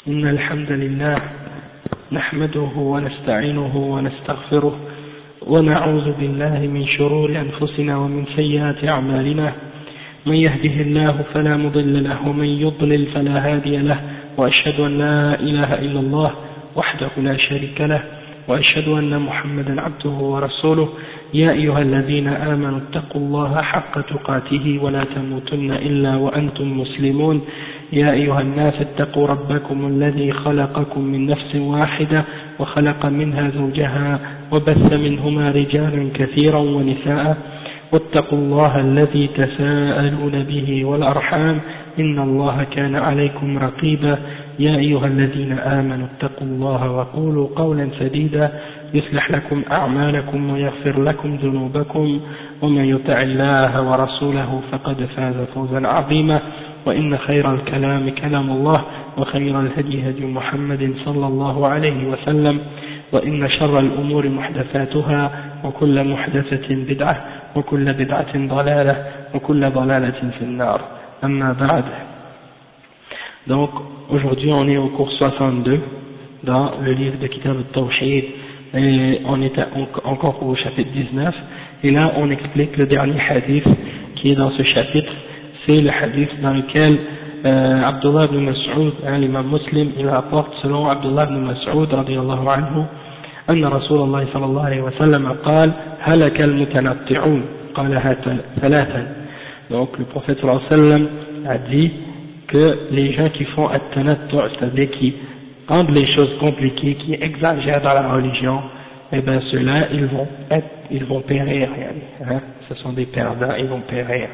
إن الحمد لله نحمده ونستعينه ونستغفره ونعوذ بالله من شرور أنفسنا ومن سيئات أعمالنا. من يهده الله فلا مضل له ومن يضلل فلا هادي له، وأشهد أن لا إله إلا الله وحده لا شريك له، وأشهد أن محمدا عبده ورسوله. يا أيها الذين آمنوا اتقوا الله حق تقاته ولا تموتن إلا وأنتم مسلمون. يا أيها الناس اتقوا ربكم الذي خلقكم من نفس واحدة وخلق منها زوجها وبث منهما رجالا كثيرا ونساء، واتقوا الله الذي تساءلون به والأرحام إن الله كان عليكم رقيبا. يا أيها الذين آمنوا اتقوا الله وقولوا قولا سديدا يصلح لكم أعمالكم ويغفر لكم ذنوبكم، ومن يطع الله ورسوله فقد فاز فوزا عظيما. وإن خير الكلام كلام الله، وخير الهدي هدي محمد صلى الله عليه وسلم، وإن شر الأمور محدثاتها وكل محدثة بدعة وكل بدعة ضلالة وكل ضلالة في النار. أما بعد. Donc aujourd'hui on est au cours 62 dans le livre de Kitab al-Tawhid et on est encore au chapitre 19, et là on explique le dernier hadith qui est dans ce chapitre. C'est le hadith dans lequel Abdullah ibn Mas'ud, l'imam Muslim, il rapporte selon Abdullah ibn Mas'ud radiyallahu anhu أن رسول الله صلى الله عليه وسلم قال هلك المتنطعون قالها ثلاثا. Donc le prophète sallallahu alayhi wa sallam a dit que les gens qui font at-tanattu', c'est-à-dire qui rendent les choses compliquées, qui exagèrent dans la religion, eh bien ceux-là ils vont périr, hein? Ce sont des perdants, ils vont périr.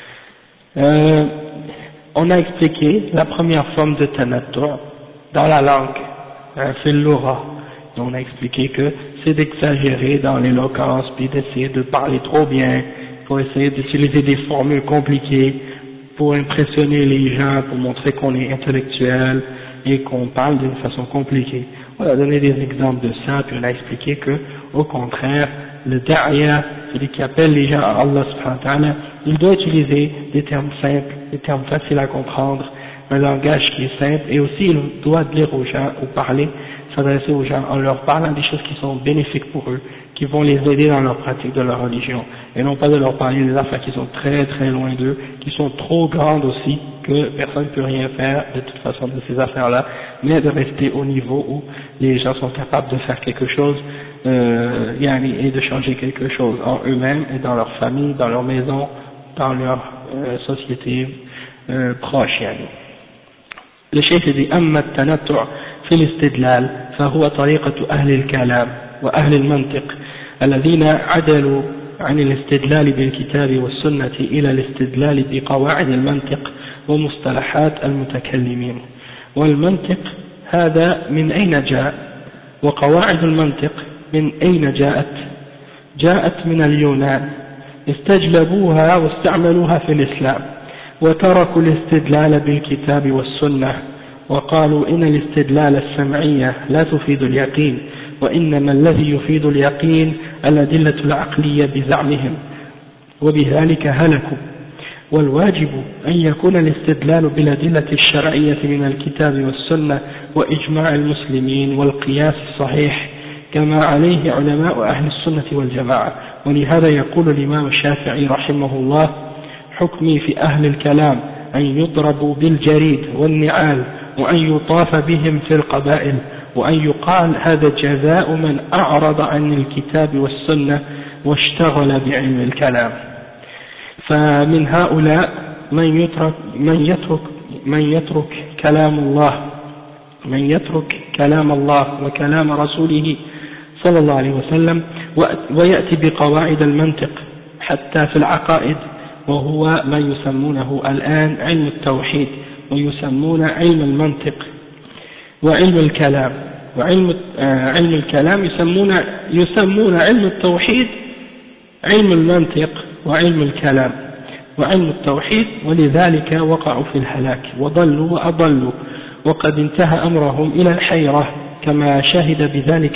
On a expliqué la première forme de tanattu' dans la langue, c'est l'aura. On a expliqué que c'est d'exagérer dans l'éloquence, puis d'essayer de parler trop bien, pour essayer d'utiliser des formules compliquées, pour impressionner les gens, pour montrer qu'on est intellectuel et qu'on parle d'une façon compliquée. On a donné des exemples de ça, puis on a expliqué que, au contraire, le da'iya, celui qui appelle les gens à Allah subhanahu wa ta'ala, il doit utiliser des termes simples, des termes faciles à comprendre, un langage qui est simple, et aussi il doit dire aux gens, ou parler, s'adresser aux gens en leur parlant des choses qui sont bénéfiques pour eux, qui vont les aider dans leur pratique de leur religion, et non pas de leur parler des affaires qui sont très très loin d'eux, qui sont trop grandes aussi, que personne ne peut rien faire de toute façon de ces affaires-là, mais de rester au niveau où les gens sont capables de faire quelque chose, et de changer quelque chose en eux-mêmes et dans leur famille, dans leur maison, dans leur société proche. Le cheikh dit أما التنطع في الاستدلال فهو طريقة أهل الكلام وأهل المنطق الذين عدلوا عن الاستدلال بالكتاب والسنة إلى الاستدلال بقواعد المنطق ومصطلحات المتكلمين. والمنطق هذا من أين جاء؟ وقواعد المنطق من أين جاءت؟ جاءت من اليونان، استجلبوها واستعملوها في الإسلام، وتركوا الاستدلال بالكتاب والسنة، وقالوا إن الاستدلال السمعية لا تفيد اليقين، وإنما الذي يفيد اليقين الأدلة العقلية بزعمهم، وبذلك هلكوا. والواجب أن يكون الاستدلال بالأدلة الشرعية من الكتاب والسنة وإجماع المسلمين والقياس الصحيح كما عليه علماء أهل السنة والجماعة. ولهذا يقول الإمام الشافعي رحمه الله حكمي في أهل الكلام أن يضربوا بالجريد والنعال وأن يطاف بهم في القبائل، وأن يقال هذا جزاء من أعرض عن الكتاب والسنة واشتغل بعلم الكلام. فمن هؤلاء من يترك كلام الله وكلام رسوله صلى الله عليه وسلم ويأتي بقواعد المنطق حتى في العقائد، وهو ما يسمونه الآن علم التوحيد، ويسمون علم المنطق وعلم الكلام. وعلم علم الكلام يسمون علم التوحيد علم المنطق وعلم الكلام وعلم التوحيد، ولذلك وقعوا في الهلاك وضلوا وأضلوا، وقد انتهى أمرهم إلى الحيرة كما شهد بذلك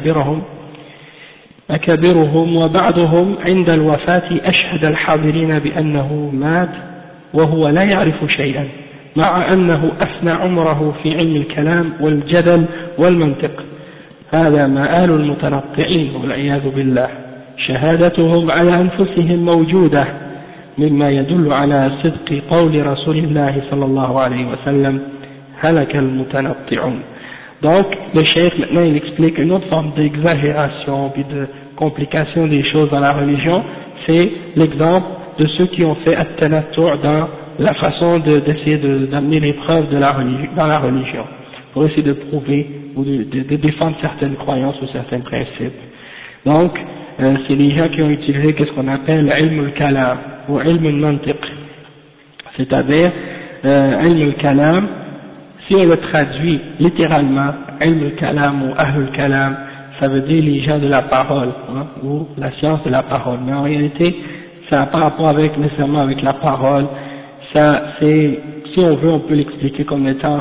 أكابرهم، وبعضهم عند الوفاة أشهد الحاضرين بأنه مات وهو لا يعرف شيئا، مع أنه أفنى عمره في علم الكلام والجدل والمنطق. هذا مآل المتنطعين والعياذ بالله، شهادتهم على أنفسهم موجودة، مما يدل على صدق قول رسول الله صلى الله عليه وسلم هلك المتنطعون. Donc le cheikh maintenant il explique une autre forme d'exagération puis de complication des choses dans la religion, c'est l'exemple de ceux qui ont fait at-tanattu' dans la façon d'essayer d'amener les preuves de dans la religion, pour essayer de prouver ou de défendre certaines croyances ou certains principes. Donc, c'est les gens qui ont utilisé qu'est-ce qu'on appelle ilm al-kalam ou ilm al-mantiq, c'est-à-dire ilm al-kalam, si on le traduit littéralement, ilm al-kalam ou ahl al-kalam, ça veut dire les gens de la parole, hein, ou la science de la parole, mais en réalité, ça n'a pas rapport nécessairement avec la parole. Ça, c'est, si on veut, on peut l'expliquer comme étant,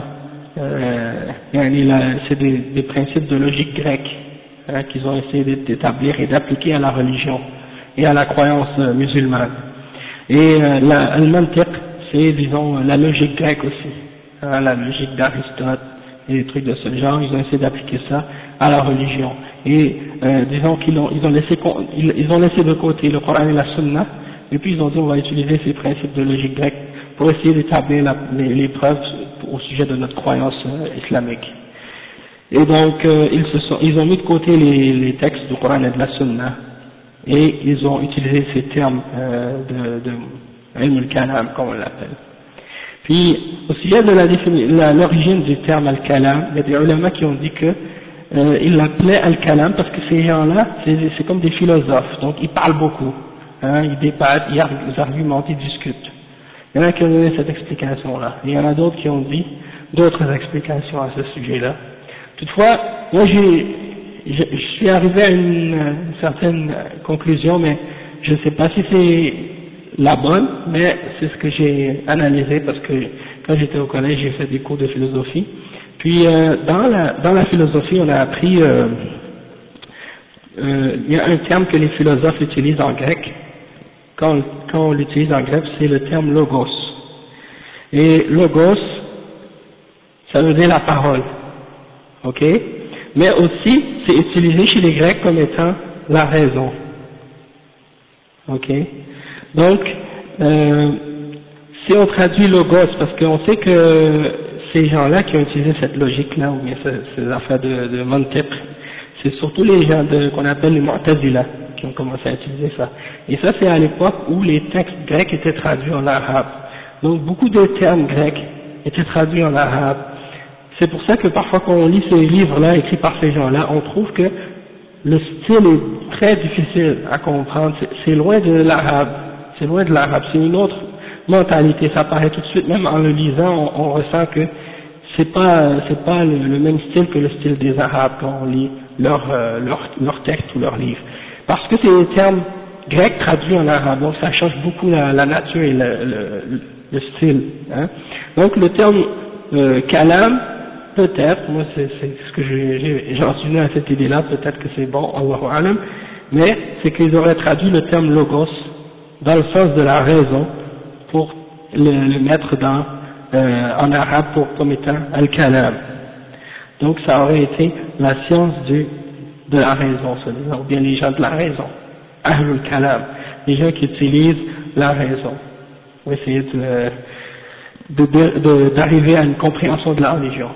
c'est des principes de logique grecque, hein, qu'ils ont essayé d'établir et d'appliquer à la religion et à la croyance musulmane. Et le mantiq, c'est, disons, la logique grecque aussi, hein, la logique d'Aristote et des trucs de ce genre. Ils ont essayé d'appliquer ça à la religion. Et disons qu'ils ont laissé de côté le Coran et la Sunna, et puis ils ont dit on va utiliser ces principes de logique grecque pour essayer d'établir les preuves au sujet de notre croyance islamique. Et donc ils ont mis de côté les textes du Coran et de la Sunna, et ils ont utilisé ces termes de ilm al-kalam, comme on l'appelle. Puis au sujet de l'origine du terme al-kalam, il y a des ulama qui ont dit que ils l'appelaient al-kalam parce que ces gens-là, c'est comme des philosophes, donc ils parlent beaucoup, hein, ils débattent, ils argumentent, ils discutent. Il y en a qui ont donné cette explication-là, et il y en a d'autres qui ont dit d'autres explications à ce sujet-là. Toutefois, moi je suis arrivé à une certaine conclusion, mais je ne sais pas si c'est la bonne, mais c'est ce que j'ai analysé parce que quand j'étais au collège, j'ai fait des cours de philosophie. Puis dans la philosophie, on a appris, il y a un terme que les philosophes utilisent en grec. Quand on l'utilise en grec, c'est le terme logos. Et logos, ça veut dire la parole, ok? Mais aussi, c'est utilisé chez les Grecs comme étant la raison, ok? Donc, si on traduit logos, parce qu'on sait que ces gens-là qui ont utilisé cette logique-là, ou bien ces affaires de mantiq, c'est surtout les gens qu'on appelle les Mu'tazila qui ont commencé à utiliser ça. Et ça, c'est à l'époque où les textes grecs étaient traduits en arabe. Donc, beaucoup de termes grecs étaient traduits en arabe. C'est pour ça que parfois, quand on lit ces livres-là écrits par ces gens-là, on trouve que le style est très difficile à comprendre. C'est loin de l'arabe. C'est loin de l'arabe. C'est une autre mentalité. Ça paraît tout de suite, même en le lisant, on ressent que c'est pas le même style que le style des arabes quand on lit leur texte ou leurs livres. Parce que c'est des termes grecs traduits en arabe, donc ça change beaucoup la nature et le style. Hein. Donc le terme kalam, peut-être, moi c'est ce que j'en suis venu à cette idée-là, peut-être que c'est bon, Allahu alam, mais c'est qu'ils auraient traduit le terme logos dans le sens de la raison pour le mettre en arabe comme étant al-kalam. Donc ça aurait été la science de la raison, ou bien les gens de la raison, ahlul kalam, les gens qui utilisent la raison pour essayer d'arriver à une compréhension de la religion.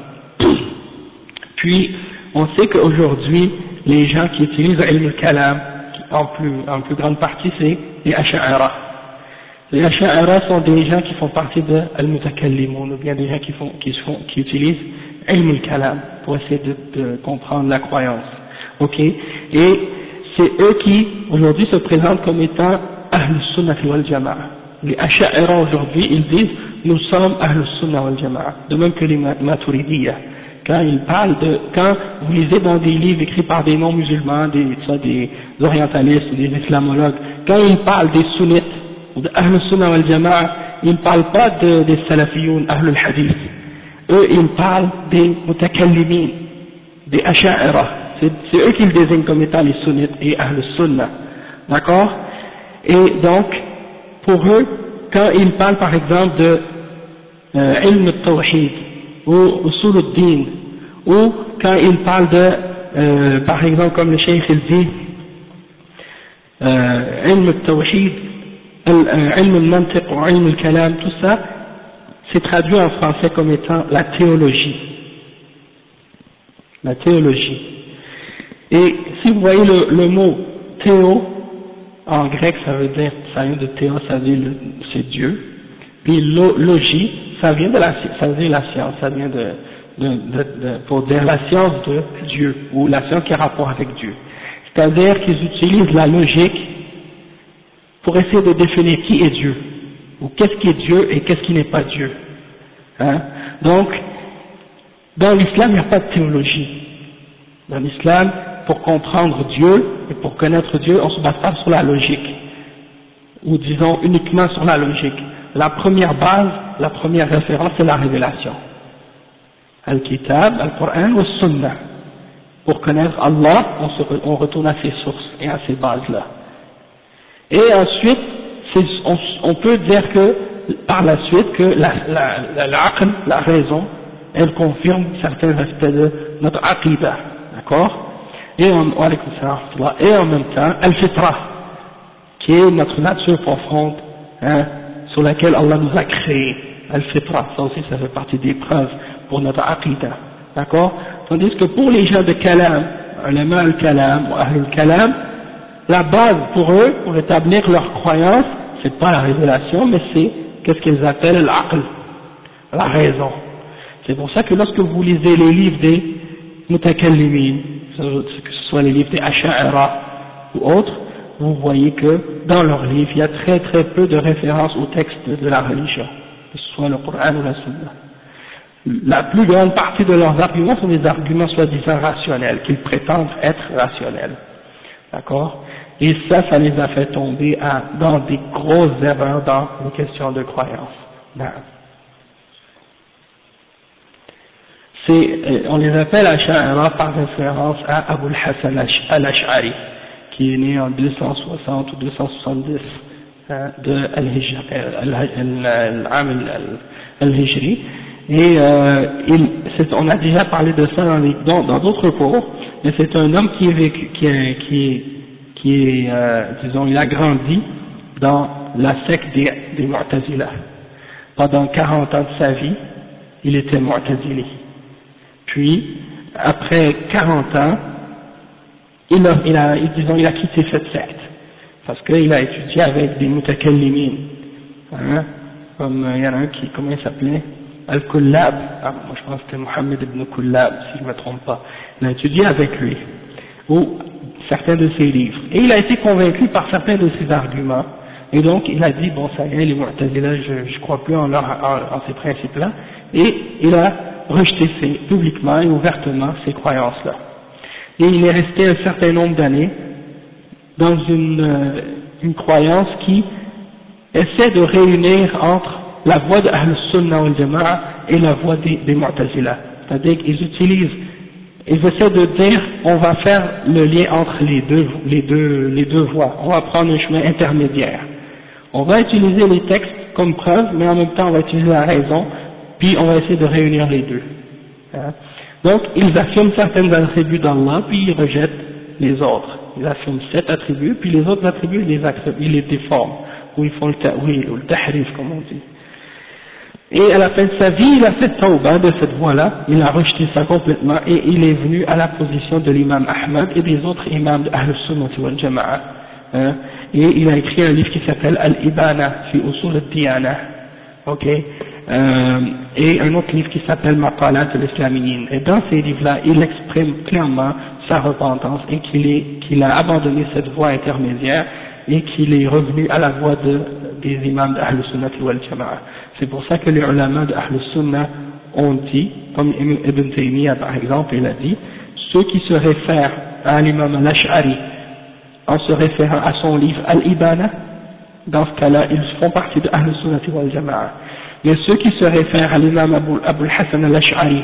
Puis on sait qu'aujourd'hui les gens qui utilisent ilm al-kalam en plus grande partie c'est les asha'ira. Les asha'ira sont des gens qui font partie de al-mutakallimun, ou bien des gens qui utilisent ilm al-kalam pour essayer de comprendre la croyance. Ok? Et c'est eux qui aujourd'hui se présentent comme étant ahlus sunnah wal jama'a. Les asha'ira aujourd'hui, ils disent nous sommes ahlus sunnah wal jama'a, de même que les maturidiyya. Quand vous lisez dans des livres écrits par des non-musulmans, des orientalistes ou des islamologues, quand ils parlent des sunnites ou de ahlus sunnah wal jama'a, ils ne parlent pas des salafiyoun, ahlul hadith. Eux, ils parlent des mutakallimin, des asha'ira. C'est eux qui le désignent comme étant les sunnites et ahlus sunnah. D'accord? Et donc, pour eux, quand ils parlent par exemple ilm al-tawhid ou usul al-din, ou quand il parle de, par exemple comme le cheikh il dit, ilm al-tawhid, ilm al-mantiq ou ilm al-kalam, tout ça, c'est traduit en français comme étant la théologie. La théologie. Et si vous voyez le mot théo, en grec ça veut dire, ça vient de théo, ça veut dire c'est Dieu. Puis logie, ça vient de la science, ça vient pour dire la science de Dieu, ou la science qui a rapport avec Dieu. C'est-à-dire qu'ils utilisent la logique pour essayer de définir qui est Dieu, ou qu'est-ce qui est Dieu et qu'est-ce qui n'est pas Dieu. Hein? Donc, dans l'islam, il n'y a pas de théologie. Dans l'islam, pour comprendre Dieu et pour connaître Dieu, on ne se base pas sur la logique, ou disons uniquement sur la logique. La première base, la première référence, c'est la révélation. Al-Kitab, Al-Qur'an ou Sunnah. Pour connaître Allah, on retourne à ses sources et à ces bases-là. Et ensuite, on peut dire que, par la suite, que la raison, elle confirme certains aspects de notre aqidah, d'accord? Et en même temps, Al-Fitra, qui est notre nature profonde, hein, sur laquelle Allah nous a créé. Al-Fitra, ça aussi ça fait partie des preuves pour notre aqidah, d'accord? Tandis que pour les gens de Kalam, ulama al-Kalam ou Ahl al-Kalam, la base pour eux, pour établir leur croyance, c'est pas la révélation, mais c'est qu'est-ce qu'ils appellent l'aql, la raison. C'est pour ça que lorsque vous lisez les livres des mutakallimin, que ce soit les livres des Asha'ira ou autres, vous voyez que dans leurs livres, il y a très très peu de références aux textes de la religion, que ce soit le Coran ou la Sunna. La plus grande partie de leurs arguments sont des arguments soi-disant rationnels, qu'ils prétendent être rationnels. D'accord? Et ça les a fait tomber dans des grosses erreurs dans les questions de croyance. On les appelle Asha'ira par référence à Abu al-Hasan al-Ash'ari, qui est né en 260 ou 270 de al-Hijri. Et on a déjà parlé de ça dans d'autres cours, mais c'est un homme qui est vécu, disons, il a grandi dans la secte des Mu'tazila. Pendant 40 ans de sa vie, il était Mu'tazili. Puis, après 40 ans, il a quitté cette secte, parce qu'il a étudié avec des mutakallimin, hein, comme il y en a un qui, comment il s'appelait, Al-Kullab, moi je pense que c'était Mohammed ibn Kullab, si je ne me trompe pas. Il a étudié avec lui, ou certains de ses livres, et il a été convaincu par certains de ses arguments, et donc il a dit, bon ça y est, les Mu'tazila, je crois plus en ces principes-là, et il a rejeté publiquement et ouvertement ces croyances-là. Et il est resté un certain nombre d'années dans une croyance qui essaie de réunir entre la voie de Ahl-Sunnah wal Jama'a et la voie des Mu'tazila. C'est-à-dire qu'ils essaient de dire, on va faire le lien entre les deux voies, on va prendre un chemin intermédiaire. On va utiliser les textes comme preuve, mais en même temps on va utiliser la raison, puis on va essayer de réunir les deux. Hein? Donc ils affirment certains attributs d'Allah, puis ils rejettent les autres. Ils affirment 7 attributs, puis les autres attributs ils les déforment, ou ils font le ta'wil, ou le tahrif comme on dit. Et à la fin de sa vie, il a fait tawbah de cette voie-là, il a rejeté ça complètement, et il est venu à la position de l'imam Ahmad et des autres imams de Ahl-Sunnah wal Jama'a. Hein? Et il a écrit un livre qui s'appelle Al-Ibana fi Usul al-Diyana. Ok? Et un autre livre qui s'appelle Maqalat al-Islamiyyin. Et dans ces livres-là, il exprime clairement sa repentance et qu'il a abandonné cette voie intermédiaire et qu'il est revenu à la voie des imams de Ahl-Sunnah wal Jama'a. C'est pour ça que les ulama de Ahl-Sunnah ont dit, comme Ibn Taymiyyah par exemple, il a dit, ceux qui se réfèrent à l'imam al-Ash'ari en se référant à son livre Al-Ibana, dans ce cas-là, ils font partie de Ahl-Sunnah wal Jama'a. Mais ceux qui se réfèrent à l'imam Abu al-Hasan al-Ash'ari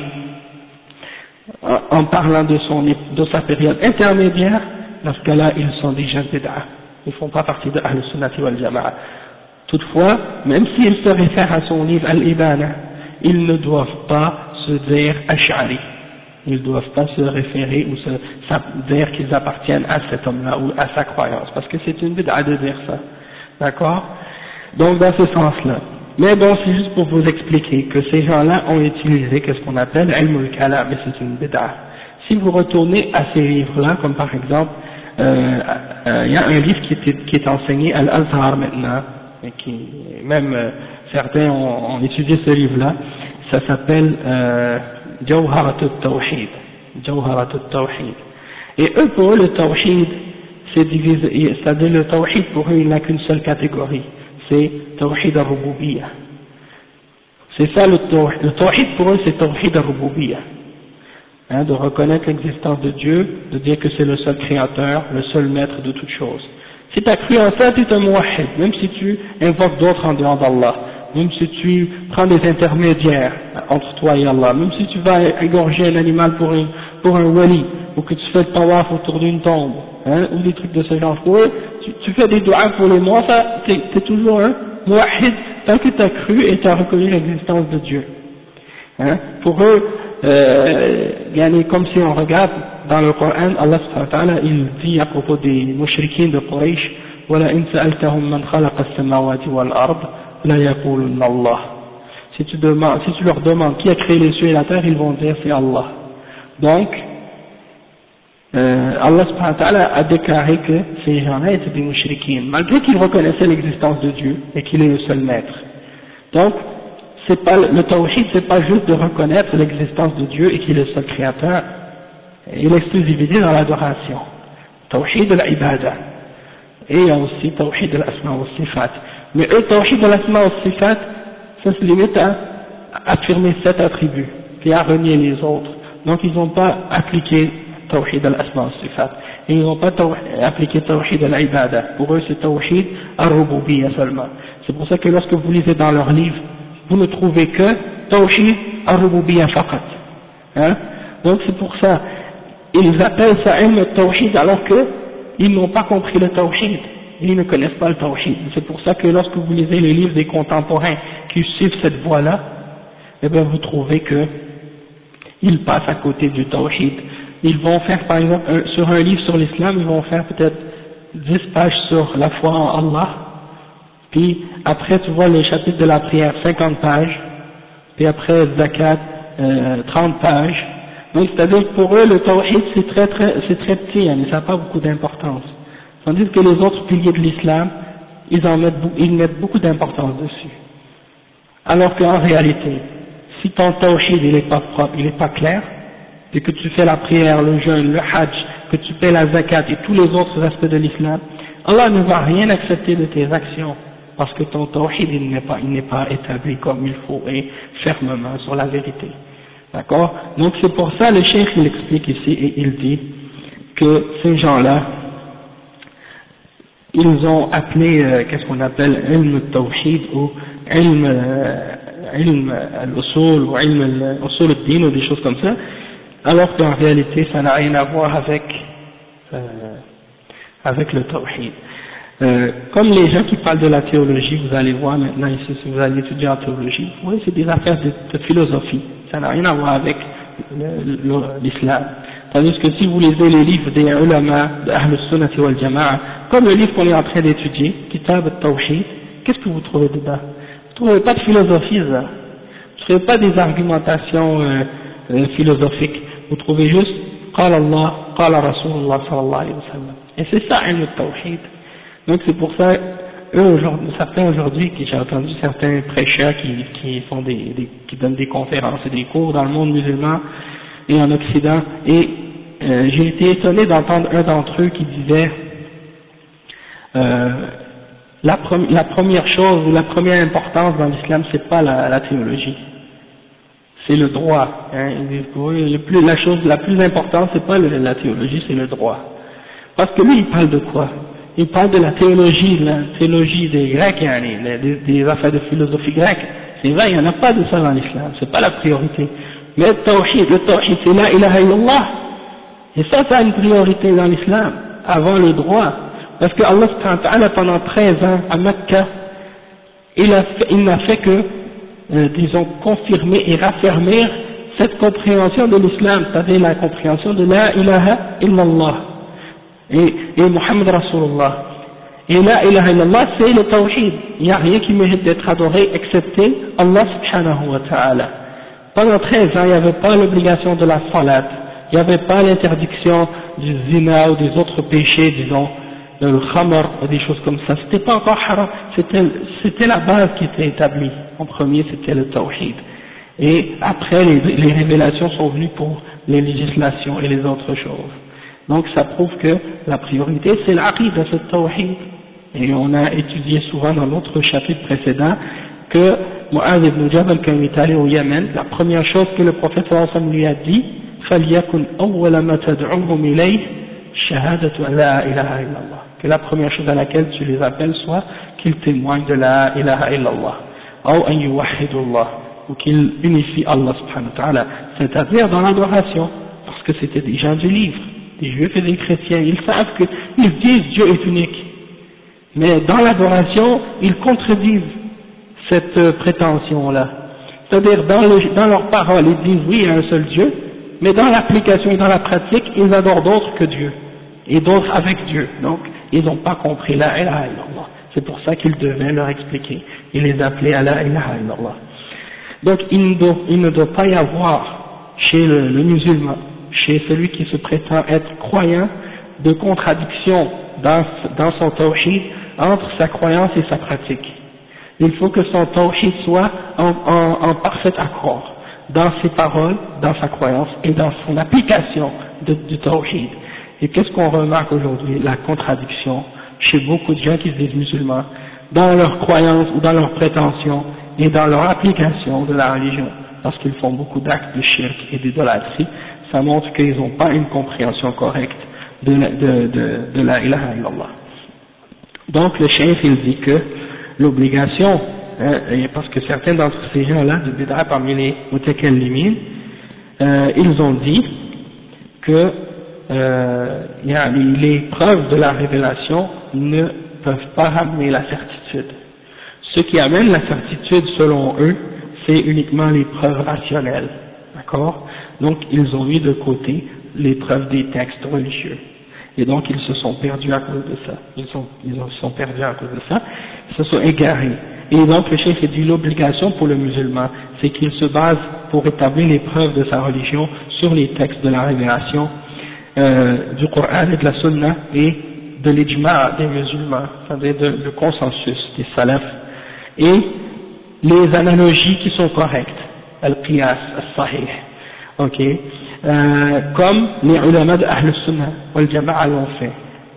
en parlant de sa période intermédiaire, dans ce cas-là, ils sont des gens bid'a. Ils ne font pas partie de Ahl-Sunnah wal Jama'a. Toutefois, même s'il se réfère à son livre Al-Ibana ils ne doivent pas se dire Ash'ari. Ils ne doivent pas se référer ou dire qu'ils appartiennent à cet homme-là ou à sa croyance, parce que c'est une bid'a de dire ça. D'accord? Donc dans ce sens-là. Mais bon, c'est juste pour vous expliquer que ces gens-là ont utilisé ce qu'on appelle ilm al-kalam, mais c'est une bid'a. Si vous retournez à ces livres-là, comme par exemple, il y a un livre qui est enseigné à l'Azhar maintenant, et qui, même certains ont étudié ce livre-là, ça s'appelle Jawharat al-Tawhid. Jawharat al-Tawhid. Et eux, pour eux, le Tawhid, c'est divisé, c'est-à-dire le Tawhid, pour eux, il n'a qu'une seule catégorie, c'est Tawhid al-Rububiyyah. C'est ça le Tawhid, pour eux, c'est Tawhid al-Rububiyyah. De reconnaître l'existence de Dieu, de dire que c'est le seul créateur, le seul maître de toutes choses. Si tu as cru en ça, tu es un muwahhid, même si tu invoques d'autres en dehors d'Allah, même si tu prends des intermédiaires entre toi et Allah, même si tu vas égorger un animal pour un wali, ou que tu fais le tawaf autour d'une tombe, ou des trucs de ce genre, pour eux, tu fais des doigts pour les morts, ça, t'es toujours un muwahhid, tant que tu as cru et tu as reconnu l'existence de Dieu. Pour eux, comme si on regarde dans le Coran, Allah subhanahu wa ta'ala, il dit à propos des mushrikines de Quraysh, وَلَئِنْ سَأَلْتَهُمْ مَنْ خَلَقَ السَّمَاوَاتِ وَالْأَرْضِ لَيَقُولُنَّ اللَّهِ. Si tu leur demandes qui a créé les cieux et la terre, ils vont dire c'est Allah. Donc, Allah subhanahu wa ta'ala a déclaré que ces gens-là étaient des mushrikines, malgré qu'ils reconnaissaient l'existence de Dieu et qu'il est le seul maître. Donc, le tawhid, c'est pas juste de reconnaître l'existence de Dieu et qu'il est le seul créateur, et l'exclusivité dans l'adoration. Tawhid al-ibada. Et il y a aussi tawhid al-asma wa sifat. Mais eux, tawhid al-asma wa sifat, ça se limite à affirmer 7 attributs, et à renier les autres. Donc ils n'ont pas appliqué tawhid al-asma wa sifat. Et ils n'ont pas appliqué tawhid al-ibada. Pour eux, c'est tawhid al-rububiyyah seulement. C'est pour ça que lorsque vous lisez dans leurs livres, vous ne trouvez que Tawhid al-Rububiyyah faqat. Donc c'est pour ça, ils appellent ça ilm al-Tawhid alors qu'ils n'ont pas compris le Tawhid, ils ne connaissent pas le Tawhid. C'est pour ça que lorsque vous lisez les livres des contemporains qui suivent cette voie-là, eh bien vous trouvez qu'ils passent à côté du Tawhid. Ils vont faire par exemple, sur un livre sur l'islam, ils vont faire peut-être 10 pages sur la foi en Allah, puis après tu vois le chapitre de la prière 50 pages, puis après zakat 30 pages. Donc c'est-à-dire que pour eux le tawhid c'est très petit, mais ça n'a pas beaucoup d'importance. Tandis que les autres piliers de l'islam, ils mettent beaucoup d'importance dessus. Alors qu'en réalité, si ton tawhid il est pas propre, il est pas clair, et que tu fais la prière, le jeûne, le hajj, que tu paies la zakat et tous les autres aspects de l'islam, Allah ne va rien accepter de tes actions. Parce que ton tawhid il n'est pas établi comme il faut et fermement sur la vérité. D'accord? Donc c'est pour ça le cheikh il explique ici et il dit que ces gens-là, ils ont appelé qu'est-ce qu'on appelle ilm al-tawhid ou ilm al-usul ou ilm al-usul al-din ou des choses comme ça, alors qu'en réalité ça n'a rien à voir avec le tawhid. Comme les gens qui parlent de la théologie, vous allez voir maintenant ici, si vous allez étudier en théologie, vous voyez, c'est des affaires de philosophie, ça n'a rien à voir avec l'islam. Tandis que si vous lisez les livres des ulama de Ahl al-Sunnah wal Jama'a, comme le livre qu'on est en train d'étudier, Kitab al-Tawhid, qu'est-ce que vous trouvez dedans? Vous ne trouvez pas de philosophie, ça. Vous ne trouvez pas des argumentations philosophiques, vous trouvez juste Qala Allah, Qala Rasulullah sallallahu alayhi wa sallam. Et c'est ça, ilm al-Tawhid. Donc c'est pour ça, certains aujourd'hui, j'ai entendu certains prêcheurs qui font qui donnent des conférences et des cours dans le monde musulman et en Occident, et j'ai été étonné d'entendre un d'entre eux qui disait la première chose ou la première importance dans l'islam, c'est pas la théologie, c'est le droit. Ils disent, la chose la plus importante, c'est pas la théologie, c'est le droit. Parce que lui, il parle de quoi? Il parle de la théologie des Grecs, des affaires de philosophie grecque. C'est vrai, il n'y en a pas de ça dans l'islam, c'est pas la priorité. Mais le tawhid, c'est la ilaha illallah. Et ça a une priorité dans l'islam, avant le droit. Parce que Allah pendant 13 ans, à Mecca, il n'a fait que disons, confirmer et raffermir cette compréhension de l'islam, c'est-à-dire la compréhension de la ilaha illallah et Muhammad Rasulullah. Et la ilaha illallah, c'est le tawhid. Il n'y a rien qui mérite d'être adoré excepté Allah subhanahu wa ta'ala. Pendant 13 ans, il n'y avait pas l'obligation de la salat, il n'y avait pas l'interdiction du zina ou des autres péchés, disons, le khamr ou des choses comme ça. C'était pas encore haram, c'était la base qui était établie. En premier, c'était le tawhid. Et après, les révélations sont venues pour les législations et les autres choses. Donc ça prouve que la priorité, c'est l'aqidah, c'est le tawhid. Et on a étudié souvent dans l'autre chapitre précédent que Mu'adh ibn Jabal, quand il est allé au Yémen, la première chose que le prophète sallallahu alayhi wa sallam lui a dit, فَلْيَكُنْ أَوَّلَ مَا تَدْعُوهُمْ إِلَيْهِ شَهَادَةُ أَن لَا إِلَهَ إِلَّا اللَّهِ, que la première chose à laquelle tu les appelles soit qu'ils témoignent de la ilaha illallah, ou an yuwahhidu Allah, ou qu'ils unifient Allah subhanahu wa ta'ala, c'est-à-dire dans l'adoration, parce que c'était des gens du livre, des juifs et des chrétiens, ils savent que, ils disent Dieu est unique, mais dans l'adoration, ils contredisent cette prétention-là. C'est-à-dire, dans leurs paroles, ils disent oui, il y a un seul Dieu, mais dans l'application et dans la pratique, ils adorent d'autres que Dieu, et d'autres avec Dieu. Donc, ils n'ont pas compris la ilaha illallah. C'est pour ça qu'ils devaient leur expliquer, et les appeler à la ilaha illallah. Donc, il ne doit pas y avoir, chez le musulman, chez celui qui se prétend être croyant, de contradiction dans son tawhid, entre sa croyance et sa pratique. Il faut que son tawhid soit en parfait accord dans ses paroles, dans sa croyance et dans son application du tawhid. Et qu'est-ce qu'on remarque aujourd'hui? La contradiction chez beaucoup de gens qui se disent musulmans, dans leur croyance ou dans leur prétention et dans leur application de la religion, parce qu'ils font beaucoup d'actes de shirk et d'idolâtrie. Ça montre qu'ils n'ont pas une compréhension correcte de la ilaha illallah. Donc le cheikh il dit que l'obligation, parce que certains d'entre ces gens-là, de bid'a parmi les mutakallimin, ils ont dit que les preuves de la révélation ne peuvent pas ramener la certitude. Ce qui amène la certitude selon eux, c'est uniquement les preuves rationnelles, d'accord? Donc ils ont mis de côté les preuves des textes religieux. Et donc ils se sont perdus à cause de ça. Ils se sont perdus à cause de ça, ils se sont égarés. Et donc le cheikh dit l'obligation pour le musulman, c'est qu'il se base pour établir les preuves de sa religion sur les textes de la révélation du Coran et de la Sunna et de l'ijma' des musulmans, c'est-à-dire le consensus des salafs, et les analogies qui sont correctes, al-qiyas, al-sahih, ok, comme les ulama de Ahl al-Sunnah wal Jama'a l'ont fait.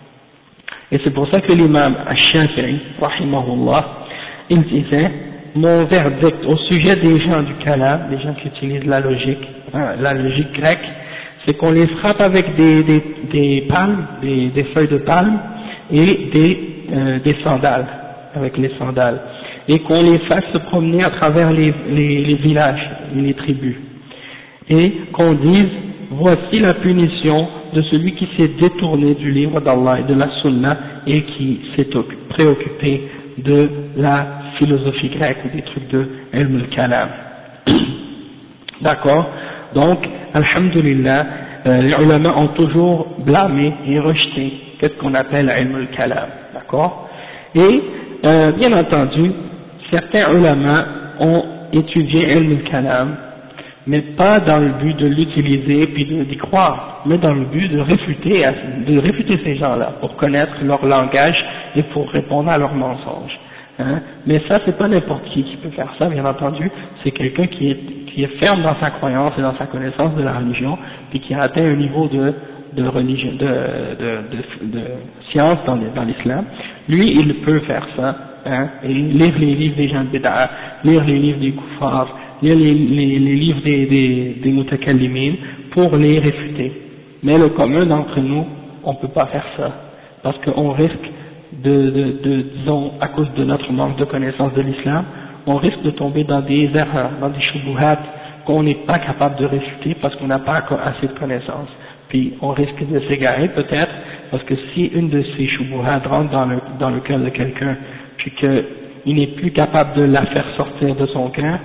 Et c'est pour ça que l'imam al-Shafi'i, rahimahullah, il disait, mon verdict au sujet des gens du kalam, des gens qui utilisent la logique grecque, c'est qu'on les frappe avec des palmes, des feuilles de palme et des sandales, avec les sandales, et qu'on les fasse se promener à travers les villages et les tribus, et qu'on dise voici la punition de celui qui s'est détourné du livre d'Allah et de la Sunna et qui s'est préoccupé de la philosophie grecque ou des trucs de ilm al-kalam. D'accord? Donc, alhamdulillah, les ulama ont toujours blâmé et rejeté ce qu'on appelle ilm al-kalam. D'accord? Et, bien entendu, certains ulama ont étudié ilm al-kalam, mais pas dans le but de l'utiliser puis d'y croire, mais dans le but de réfuter ces gens-là, pour connaître leur langage et pour répondre à leurs mensonges. Hein? Mais ça, c'est pas n'importe qui peut faire ça, bien entendu, c'est quelqu'un qui est ferme dans sa croyance et dans sa connaissance de la religion, puis qui a atteint un niveau de religion, de science dans l'islam. Lui, il peut faire ça, hein, et lire les livres des gens de bid'a, lire les livres des kuffars, lire les livres des mutakallimin pour les réfuter. Mais le commun d'entre nous, on peut pas faire ça, parce qu'on risque disons, à cause de notre manque de connaissance de l'islam, on risque de tomber dans des erreurs, dans des shubuhat qu'on n'est pas capable de réfuter parce qu'on n'a pas assez de connaissances. Puis on risque de s'égarer peut-être, parce que si une de ces shubuhat rentre dans le cœur de quelqu'un, puis qu'il n'est plus capable de la faire sortir de son cœur,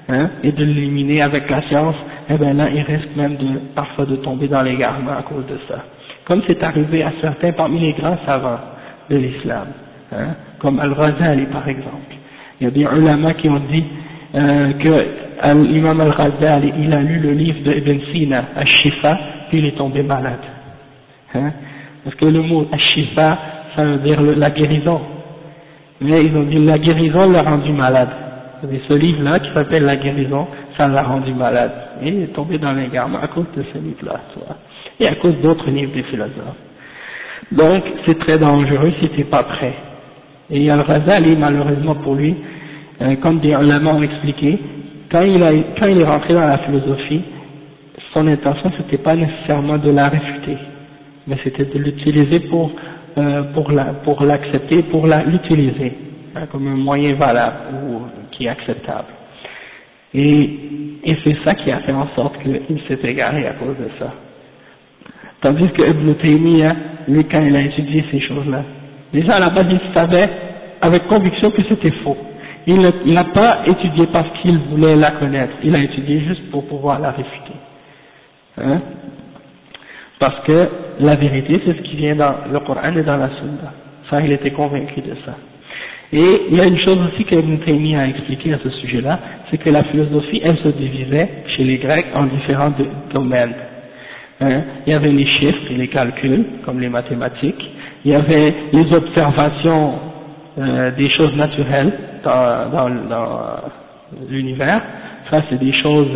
hein, et de l'éliminer avec la science, eh bien là, ils risquent même parfois de tomber dans l'égarement à cause de ça. Comme c'est arrivé à certains parmi les grands savants de l'islam, hein, comme Al-Ghazali par exemple. Il y a des ulama qui ont dit que l'imam Al-Ghazali, il a lu le livre de Ibn Sina, Ash-Shifa, puis il est tombé malade. Hein, parce que le mot Ash-Shifa, ça veut dire la guérison. Mais ils ont dit la guérison l'a rendu malade. Et ce livre-là qui s'appelle La guérison, ça l'a rendu malade. Et il est tombé dans l'égarement à cause de ce livre-là, tu vois. Et à cause d'autres livres des philosophes. Donc, c'est très dangereux si t'es pas prêt. Et Al-Ghazali, malheureusement pour lui, comme des ulama ont expliqué, quand il est rentré dans la philosophie, son intention c'était pas nécessairement de la réfuter, mais c'était de l'utiliser pour l'accepter, pour l'utiliser, hein, comme un moyen valable ou qui est acceptable. Et c'est ça qui a fait en sorte qu'il s'est égaré à cause de ça. Tandis que Ibn Taymiyyah, lui, quand il a étudié ces choses-là, déjà à la base il savait avec conviction que c'était faux. Il n'a pas étudié parce qu'il voulait la connaître, il a étudié juste pour pouvoir la réfuter. Hein? Parce que la vérité c'est ce qui vient dans le Coran et dans la Sunna. Ça, il était convaincu de ça. Et il y a une chose aussi qu'Ibn Taymiyyah a expliqué à ce sujet-là, c'est que la philosophie, elle se divisait chez les Grecs en différents domaines. Hein? Il y avait les chiffres et les calculs, comme les mathématiques. Il y avait les observations des choses naturelles dans l'univers. Ça, c'est des choses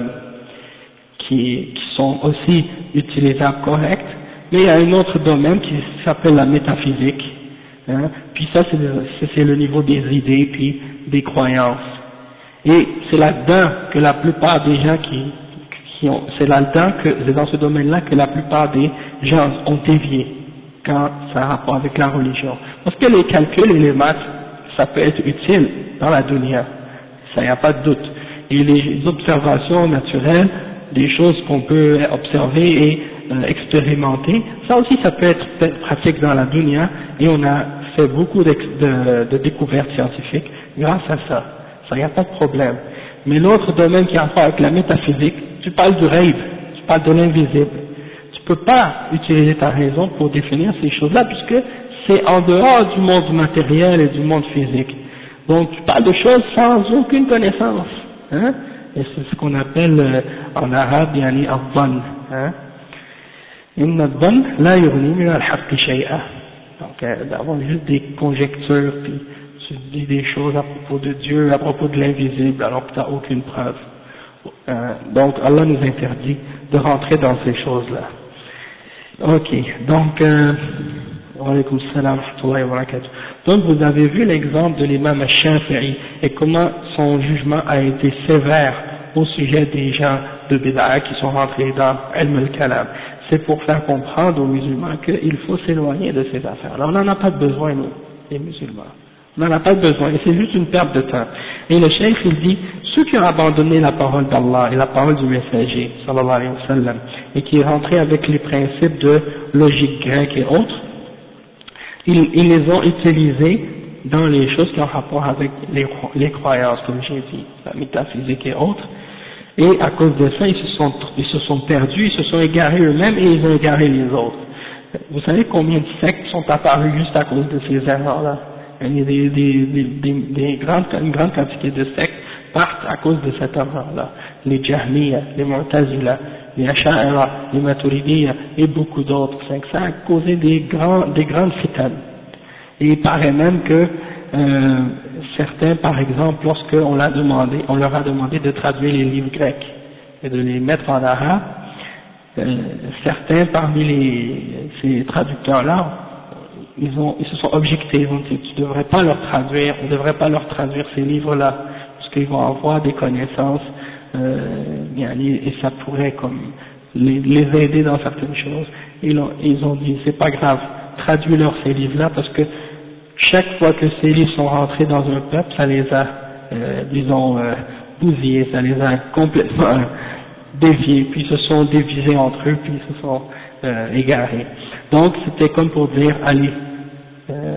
qui sont aussi utilisables correctes. Mais il y a un autre domaine qui s'appelle la métaphysique. Hein? Puis ça, c'est le niveau des idées, puis des croyances. Et c'est là-dedans que la plupart des gens c'est dans ce domaine-là que la plupart des gens ont dévié quand ça a rapport avec la religion. Parce que les calculs et les maths, ça peut être utile dans la dunya, ça n'y a pas de doute. Et les observations naturelles, des choses qu'on peut observer et expérimenter, ça aussi ça peut être pratique dans la dunya, et on a fait beaucoup de découvertes scientifiques grâce à ça. Ça n'y a pas de problème. Mais l'autre domaine qui a rapport avec la métaphysique, tu parles du rêve, tu parles de l'invisible. Tu peux pas utiliser ta raison pour définir ces choses-là, puisque c'est en dehors du monde matériel et du monde physique. Donc tu parles de choses sans aucune connaissance. Hein? Et c'est ce qu'on appelle en arabe, yani al-dhann. Hein? Inna al-dhann la yughni min al-haqqi shay'a. Donc d'avoir juste des conjectures, puis tu dis des choses à propos de Dieu, à propos de l'invisible, alors que tu n'as aucune preuve. Donc Allah nous interdit de rentrer dans ces choses-là. Ok, donc wa alaykoum salam wa rahmatullahi wa barakatuh. Donc vous avez vu l'exemple de l'imam al-Shafi'i et comment son jugement a été sévère au sujet des gens de Bid'a qui sont rentrés dans Ilm al-Kalam. C'est pour faire comprendre aux musulmans qu'il faut s'éloigner de ces affaires-là. On n'en a pas besoin, nous, les musulmans. On n'en a pas besoin, et c'est juste une perte de temps. Et le cheikh, il dit, ceux qui ont abandonné la parole d'Allah et la parole du messager, sallallahu alayhi wa sallam, et qui est rentré avec les principes de logique grecque et autres, ils les ont utilisés dans les choses qui ont rapport avec les croyances, comme j'ai dit, la métaphysique et autres, et à cause de ça, ils se sont perdus, ils se sont égarés eux-mêmes et ils ont égaré les autres. Vous savez combien de sectes sont apparues juste à cause de ces erreurs-là? Une grande quantité de sectes partent à cause de cette erreur-là. Les Jahmiya, les Mu'tazila, les Asha'ira, les Maturidiyya et beaucoup d'autres. Ça a causé des grandes fitanes. Et il paraît même que certains, par exemple, lorsqu'on leur a demandé de traduire les livres grecs et de les mettre en arabe, certains parmi ces traducteurs-là, ils se sont objectés, ils ont dit on ne devrait pas leur traduire ces livres-là, parce qu'ils vont avoir des connaissances, et ça pourrait comme les aider dans certaines choses. Ils ont dit c'est pas grave, traduis-leur ces livres-là, parce que chaque fois que ces livres sont rentrés dans un peuple, ça les a, bousillés, ça les a complètement déviés, puis ils se sont divisés entre eux, puis ils se sont égarés. Donc c'était comme pour dire, allez,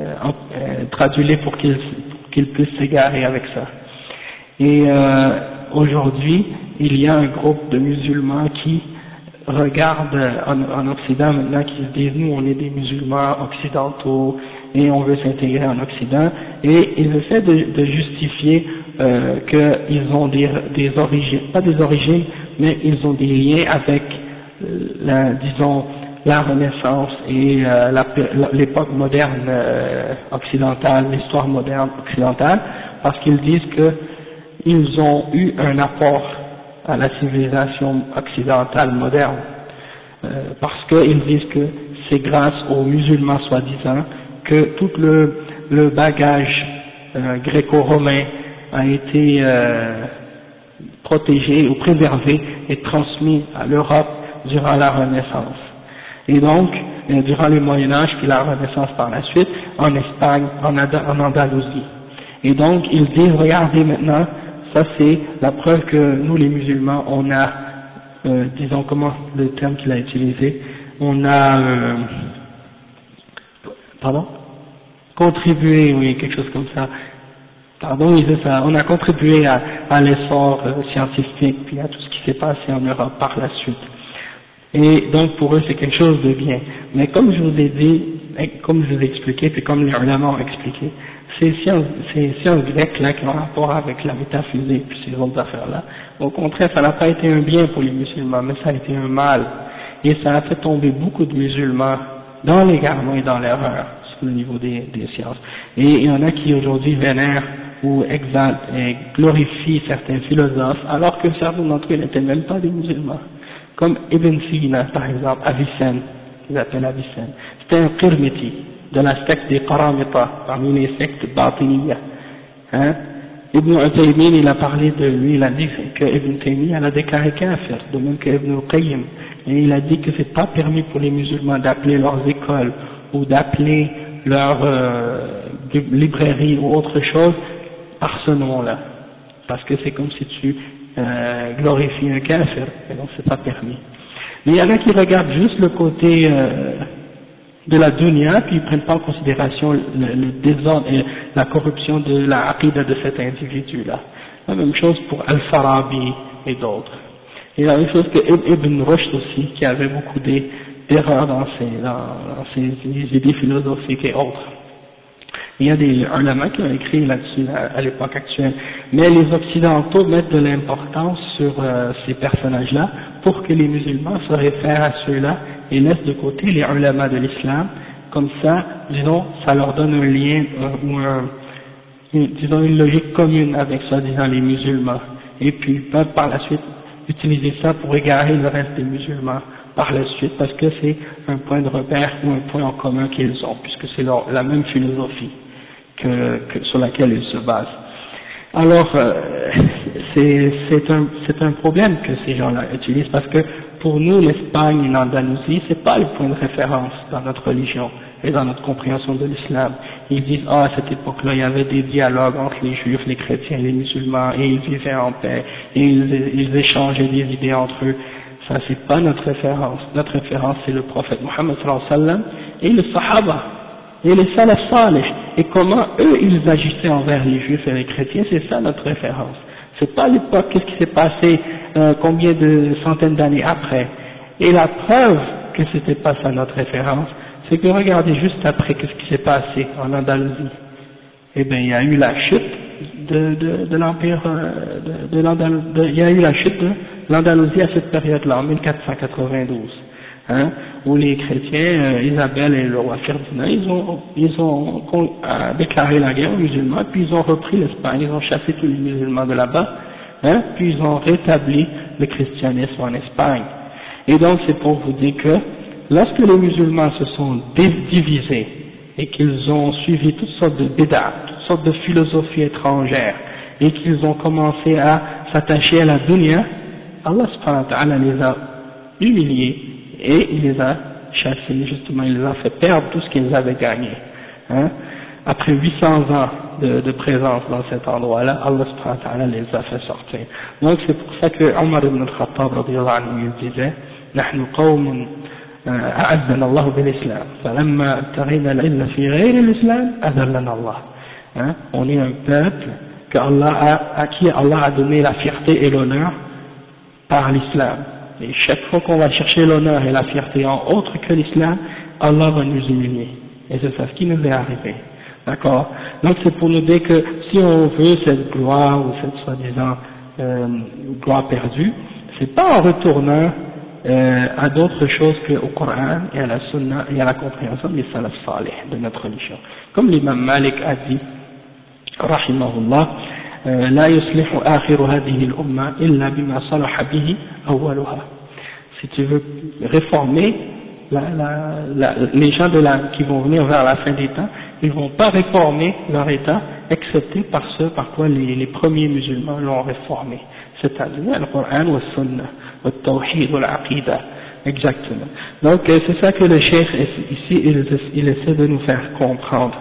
traduis-les pour qu'ils puissent s'égarer avec ça. Et aujourd'hui, il y a un groupe de musulmans qui regardent en Occident maintenant, qui se disent nous on est des musulmans occidentaux et on veut s'intégrer en Occident, et ils essaient de justifier qu'ils ont des origines, pas des origines, mais ils ont des liens avec disons la Renaissance et l'époque moderne occidentale, l'histoire moderne occidentale, parce qu'ils disent que ils ont eu un apport à la civilisation occidentale moderne, parce qu'ils disent que c'est grâce aux musulmans soi-disant que tout le bagage gréco-romain a été protégé ou préservé et transmis à l'Europe durant la Renaissance. Et donc, durant le Moyen-Âge, puis la Renaissance par la suite, en Espagne, en Andalousie. Et donc, ils disent, regardez maintenant, ça c'est la preuve que nous les musulmans, on a, disons comment le terme qu'il a utilisé, on a, contribué, oui, quelque chose comme ça. Pardon, oui, c'est ça. On a contribué à l'essor scientifique, puis à tout ce qui s'est passé en Europe par la suite. Et donc pour eux c'est quelque chose de bien. Mais comme je vous ai dit, comme je vous ai expliqué, puis comme les ulama ont expliqué, ces sciences grecques-là qui ont rapport avec la métaphysique, puis ces autres affaires-là, au contraire, ça n'a pas été un bien pour les musulmans, mais ça a été un mal. Et ça a fait tomber beaucoup de musulmans dans l'égarement et dans l'erreur, sur le niveau des sciences. Et il y en a qui aujourd'hui vénèrent ou exaltent et glorifient certains philosophes, alors que certains d'entre eux n'étaient même pas des musulmans. Comme Ibn Sina, par exemple, Avicenne, qu'ils appellent Avicenne. C'était un Qirmiti, de la secte des Qaramita, parmi les sectes Batiniya. Hein? Ibn Utaymin, il a parlé de lui, il a dit que Ibn Taymiyyah, elle a déclaré kafir, de même que Ibn Qayyim. Et il a dit que c'est pas permis pour les musulmans d'appeler leurs écoles, ou d'appeler leur librairie ou autre chose par ce nom-là. Parce que c'est comme si tu glorifies un kafir, et donc c'est pas permis. Mais il y en a qui regardent juste le côté de la dunya, puis ils prennent pas en considération le désordre et la corruption de la aqidah de cet individu-là. La même chose pour Al-Farabi et d'autres. Et la même chose que Ibn Rushd aussi, qui avait beaucoup d'erreurs dans ses idées philosophiques et autres. Il y a des ulama qui ont écrit là-dessus à l'époque actuelle. Mais les occidentaux mettent de l'importance sur ces personnages-là pour que les musulmans se réfèrent à ceux-là et laissent de côté les ulama de l'islam. Comme ça, disons, ça leur donne un lien disons une logique commune avec soi-disant les musulmans. Et puis ils peuvent par la suite utiliser ça pour égarer le reste des musulmans par la suite, parce que c'est un point de repère ou un point en commun qu'ils ont, puisque c'est la même philosophie sur laquelle ils se basent. Alors, c'est un problème que ces gens-là utilisent, parce que pour nous, l'Espagne et l'Andalousie, c'est pas le point de référence dans notre religion et dans notre compréhension de l'islam. Ils disent, à cette époque-là, il y avait des dialogues entre les juifs, les chrétiens et les musulmans, et ils vivaient en paix, et ils échangeaient des idées entre eux. Ça, c'est pas notre référence. Notre référence, c'est le prophète Mohammed sallallahu alayhi wa sallam et les sahaba, et les salaf salih, et comment eux, ils agissaient envers les juifs et les chrétiens, c'est ça notre référence. C'est pas l'époque, qu'est-ce qui s'est passé, combien de centaines d'années après. Et la preuve que c'était pas ça notre référence, c'est que regardez juste après qu'est-ce qui s'est passé en Andalousie. Eh bien, il y a eu la chute de l'empire il y a eu la chute de l'Andalousie à cette période-là, en 1492, hein, où les chrétiens, Isabelle et le roi Ferdinand, ils ont déclaré la guerre aux musulmans, puis ils ont repris l'Espagne, ils ont chassé tous les musulmans de là-bas, hein, puis ils ont rétabli le christianisme en Espagne. Et donc c'est pour vous dire que lorsque les musulmans se sont divisés et qu'ils ont suivi toutes sortes de bid'a, toutes sortes de philosophies étrangères, et qu'ils ont commencé à s'attacher à la dunya, Allah subhanahu wa ta'ala les a humiliés et il les a chassés, justement, il les a fait perdre tout ce qu'ils avaient gagné. Hein. Après 800 ans de présence dans cet endroit-là, Allah subhanahu wa ta'ala les a fait sortir. Donc c'est pour ça que Omar ibn al-Khattab radiyallahu anhu il disait نحن قوم أعزنا الله بالإسلام فلما ابتغينا العزة في غير الإسلام أذلنا الله. On est un peuple à qui Allah a donné la fierté et l'honneur par l'islam. Et chaque fois qu'on va chercher l'honneur et la fierté en autre que l'islam, Allah va nous humilier. Et c'est ça ce qui nous est arrivé. D'accord? Donc c'est pour nous dire que si on veut cette gloire ou cette soi-disant gloire perdue, c'est pas en retournant à d'autres choses qu'au Coran et à la Sunna et à la compréhension des salaf salih de notre religion. Comme l'imam Malik a dit, rahimahullah, لا يصلح آخر هذه الأمة إلا بما صلح به أولها. Si tu veux réformer les gens qui vont venir vers la fin des temps, ils ne vont pas réformer leur état, excepté par ce par quoi les premiers musulmans l'ont réformé, c'est-à-dire le Coran ou le Sunna, le Tawhid ou l'Aqidah, exactement. Donc c'est ça que le cheikh ici il essaie de nous faire comprendre.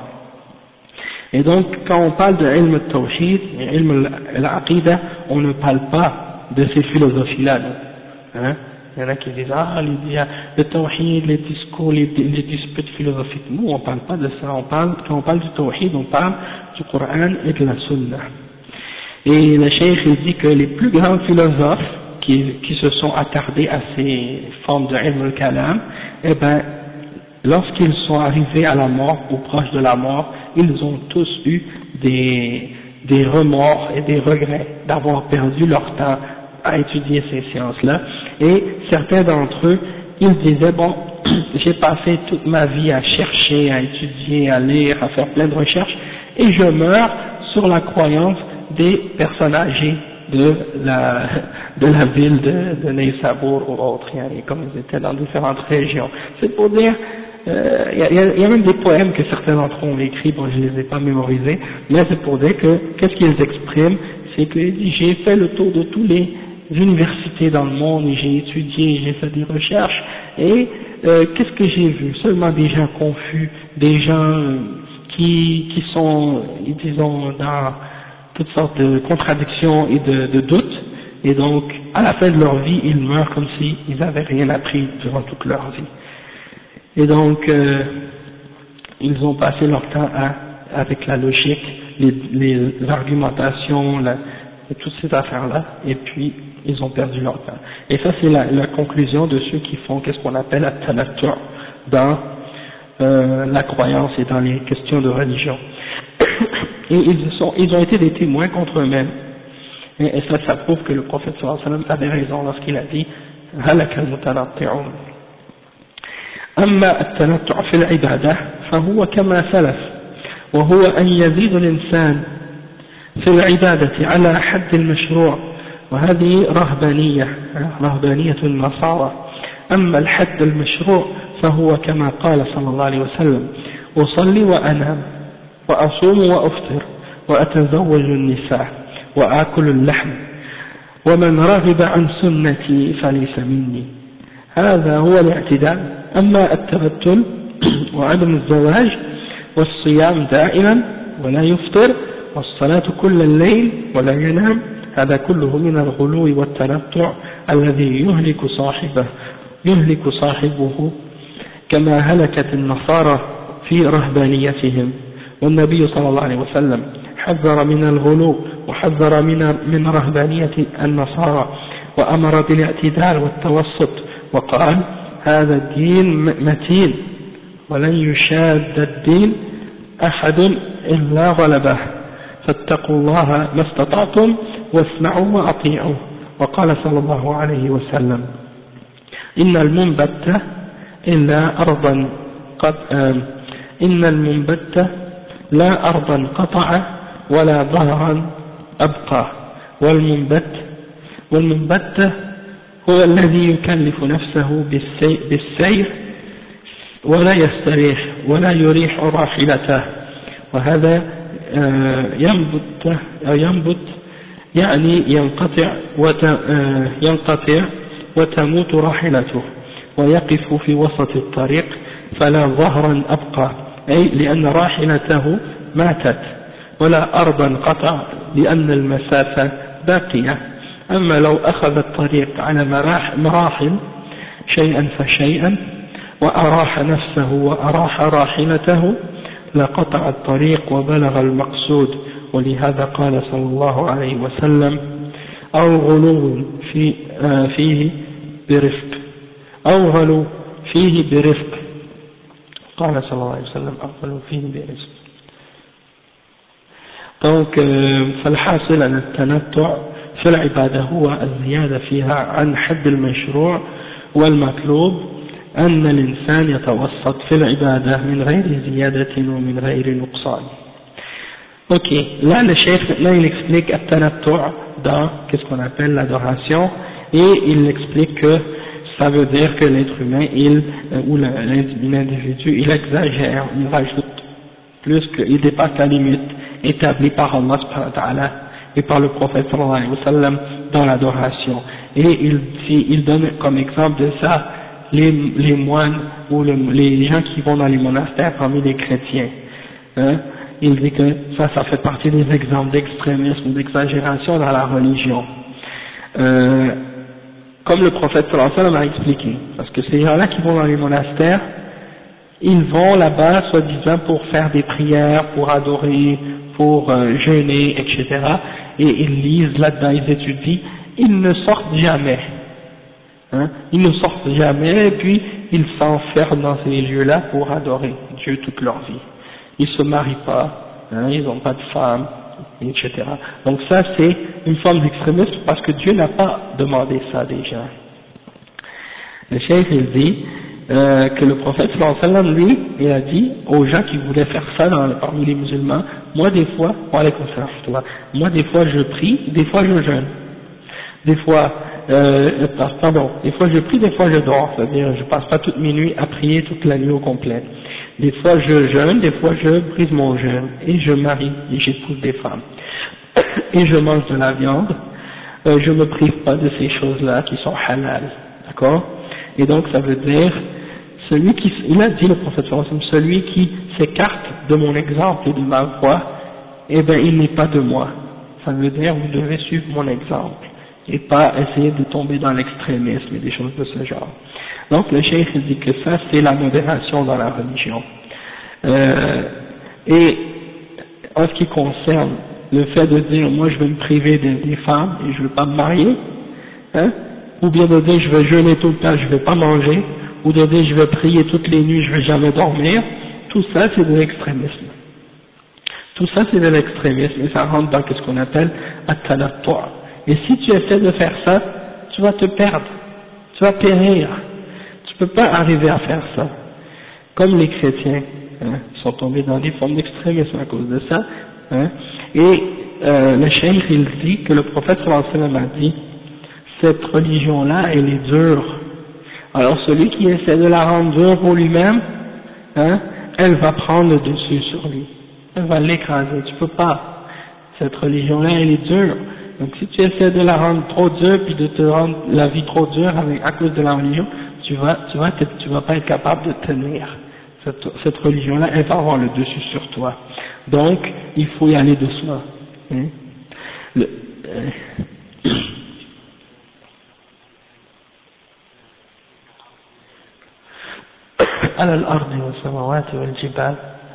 Et donc quand on parle de ilm al-Tawhid et ilm al-Aqidah, on ne parle pas de ces philosophies-là, hein. Il y en a qui disent, le tawhid, les discours, les disputes philosophiques. Nous, on ne parle pas de ça. Quand on parle du tawhid, on parle du Coran et de la Sunna. Et le cheikh, il dit que les plus grands philosophes qui se sont attardés à ces formes de ilm al-kalam, eh ben, lorsqu'ils sont arrivés à la mort, ou proches de la mort, ils ont tous eu des remords et des regrets d'avoir perdu leur temps à étudier ces sciences-là, et certains d'entre eux, ils disaient, bon, j'ai passé toute ma vie à chercher, à étudier, à lire, à faire plein de recherches, et je meurs sur la croyance des personnes âgées de la ville de Neysabur ou autre, comme ils étaient dans différentes régions. C'est pour dire, il y a même des poèmes que certains d'entre eux ont écrits, bon je les ai pas mémorisés, mais c'est pour dire que, qu'est-ce qu'ils expriment, c'est que j'ai fait le tour de tous les universités dans le monde, et j'ai étudié, j'ai fait des recherches, et qu'est-ce que j'ai vu? Seulement des gens confus, des gens qui sont, disons, dans toutes sortes de contradictions et de doutes, et donc à la fin de leur vie, ils meurent comme s'ils n'avaient rien appris durant toute leur vie. Et donc, ils ont passé leur temps avec la logique, les argumentations, et toutes ces affaires-là, et puis ils ont perdu leur temps. Et ça, c'est la conclusion de ceux qui font qu'est-ce qu'on appelle la tanattu' dans la croyance et dans les questions de religion. Et ils ont été des témoins contre eux-mêmes. Et ça prouve que le prophète sallallahu alayhi wa sallam avait raison lorsqu'il a dit « halaka al-mutanatti'un ». أما التنطع في العبادة فهو كما سلف، وهو أن يزيد الإنسان في العبادة على حد المشروع، وهذه رهبانية النصارى. أما الحد المشروع فهو كما قال صلى الله عليه وسلم: أصلي وأنام وأصوم وأفطر وأتزوج النساء وآكل اللحم ومن رغب عن سنتي فليس مني. هذا هو الاعتدال. أما التبتل وعدم الزواج والصيام دائما ولا يفطر والصلاة كل الليل ولا ينام، هذا كله من الغلو والتنطع الذي يهلك صاحبه كما هلكت النصارى في رهبانيتهم. والنبي صلى الله عليه وسلم حذر من الغلو وحذر من رهبانية النصارى وأمر بالاعتدال والتوسط، وقال: هذا الدين متين ولن يشاد الدين أحد إلا غلبه، فاتقوا الله ما استطعتم واسمعوا وأطيعوا. وقال صلى الله عليه وسلم: إن المنبت لا أرضا قطع ولا ظهرا أبقى، والمنبت هو الذي يكلف نفسه بالسير ولا يستريح ولا يريح راحلته، وهذا ينبت يعني ينقطع وتموت راحلته ويقف في وسط الطريق فلا ظهرا أبقى، أي لأن راحلته ماتت، ولا أرضا قطع لأن المسافة باقية. أما لو أخذ الطريق على مراحل شيئا فشيئا وأراح نفسه وأراح راحلته لقطع الطريق وبلغ المقصود ولهذا قال صلى الله عليه وسلم أو غلو فيه برفق أو غلو فيه برفق قال صلى الله عليه وسلم أو غلو فيه برفق. Donc فالحاصل أن التنطع في العبادة هو الزيادة فيها عن حد المشروع والمطلوب أن الإنسان يتوسط في العبادة من غير زيادة ومن غير نقصان. Ok, là le chef, là il explique التنطع dans qu'est-ce qu'on appelle l'adoration, et il explique que ça veut dire que l'être humain, ou l'individu, il exagère, il rajoute plus qu'il dépasse la limite établie par Allah subhanahu wa ta'ala et par le prophète sallallahu alayhi wa sallam dans l'adoration. Et il donne comme exemple de ça les moines ou les gens qui vont dans les monastères parmi les chrétiens. Hein? Il dit que ça fait partie des exemples d'extrémisme ou d'exagération dans la religion. Comme le prophète sallallahu alayhi wa sallam a expliqué, parce que ces gens-là qui vont dans les monastères, ils vont là-bas soi-disant pour faire des prières, pour adorer, pour jeûner, etc. Et ils lisent là-dedans, ils étudient, ils ne sortent jamais. Hein? Ils ne sortent jamais, et puis ils s'enferment dans ces lieux-là pour adorer Dieu toute leur vie. Ils ne se marient pas, hein? Ils n'ont pas de femme, etc. Donc ça c'est une forme d'extrémisme parce que Dieu n'a pas demandé ça déjà. Le cheikh il dit que le prophète sallallahu alayhi wa sallam, lui, il a dit aux gens qui voulaient faire ça parmi les musulmans, moi des fois je prie, des fois je jeûne, des fois je prie, des fois je dors, c'est-à-dire je passe pas toute mes nuits à prier toute la nuit au complet. Des fois je jeûne, des fois je brise mon jeûne, et je marie, et j'épouse des femmes, et je mange de la viande, je me prive pas de ces choses-là qui sont halal, d'accord? Et donc ça veut dire, il a dit le prophète sallallahu alayhi wa sallam, celui qui s'écarte de mon exemple et de ma voie, eh ben il n'est pas de moi. Ça veut dire, vous devez suivre mon exemple, et pas essayer de tomber dans l'extrémisme et des choses de ce genre. Donc le cheikh dit que ça c'est la modération dans la religion. Et en ce qui concerne le fait de dire moi je vais me priver des femmes et je ne veux pas me marier, hein, ou bien de dire je vais jeûner tout le temps, je ne vais pas manger, ou de dire je vais prier toutes les nuits, je ne vais jamais dormir, tout ça c'est de l'extrémisme. Tout ça c'est de l'extrémisme et ça rentre dans ce qu'on appelle at-tanattu'. Et si tu essaies de faire ça, tu vas te perdre, tu vas périr. Tu ne peux pas arriver à faire ça. Comme les chrétiens sont tombés dans des formes d'extrémisme à cause de ça. Hein, et le cheikh il dit que le prophète sallallahu alayhi wa sallam a dit cette religion-là elle est dure. Alors celui qui essaie de la rendre dure pour lui-même, hein, elle va prendre le dessus sur lui. Elle va l'écraser. Tu peux pas. Cette religion-là elle est dure. Donc si tu essaies de la rendre trop dure puis de te rendre la vie trop dure à cause de la religion, tu vas pas être capable de tenir. Cette religion-là, elle va avoir le dessus sur toi. Donc, il faut y aller doucement. Hein? على الأرض والسماوات والجبال.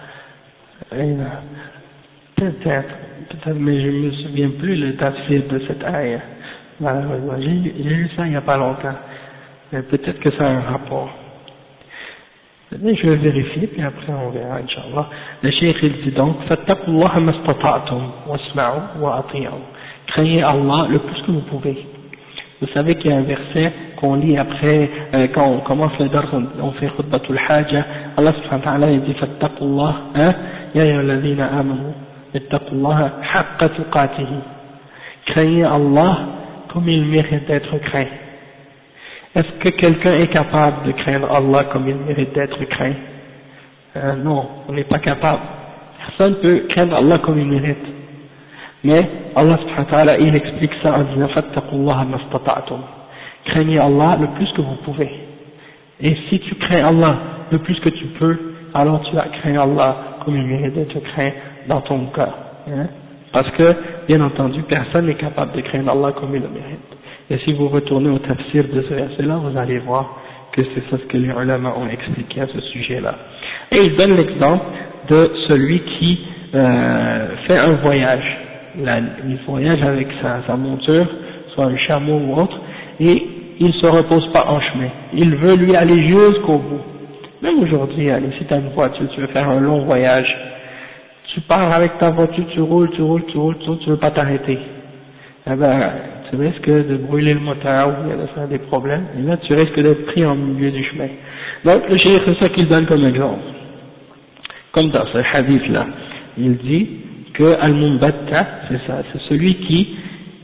Peut-être, mais je me souviens plus le tafsir de cette ayah. Malheureusement, j'ai lu ça il n'y a pas longtemps. Mais peut-être que ça a un rapport. Mais je vais vérifier, puis après on verra, Inch'Allah. Le cheikh il dit donc, فَاتَّقُوا اللَّهَ مَا اسْتَطَعْتُمْ وَاسْمَعُوا وَأَطِيعُوا. Craignez Allah le plus que vous pouvez. Vous savez qu'il y a un verset qu'on lit après, quand on commence le dars, on fait khutbatul haja, Allah subhanahu wa ta'ala il dit فَاتَّقُوا اللَّهَ يَا أَيُّهَا الَّذِينَ آمَنُوا اتَّقُوا اللَّهَ حَقَّ تُقَاتِهِ. Craignez Allah comme il mérite d'être craint. Est-ce que quelqu'un est capable de craindre Allah comme il mérite d'être craint? Non, on n'est pas capable. Personne ne peut craindre Allah comme il mérite. Mais Allah subhanahu wa ta'ala, il explique ça en disant fattaqullaha mastata'tum. Craignez Allah le plus que vous pouvez. Et si tu crains Allah le plus que tu peux, alors tu vas craindre Allah comme il mérite d'être craint dans ton cœur. Hein? Parce que, bien entendu, personne n'est capable de craindre Allah comme il le mérite. Et si vous retournez au tafsir de ce verset-là, vous allez voir que c'est ça ce que les ulama ont expliqué à ce sujet-là. Et il donne l'exemple de celui qui fait un voyage, il voyage avec sa monture, soit un chameau ou autre, et il ne se repose pas en chemin, il veut lui aller jusqu'au bout. Même aujourd'hui, allez, si tu as une voiture, tu veux faire un long voyage, tu pars avec ta voiture, tu roules, tu veux pas t'arrêter. Eh ben, tu risques de brûler le moteur ou de faire des problèmes, et là tu risques d'être pris en milieu du chemin. Donc le cheikh, c'est ça qu'il donne comme exemple. Comme dans ce hadith là, il dit que al-mumbatta, c'est ça, c'est celui qui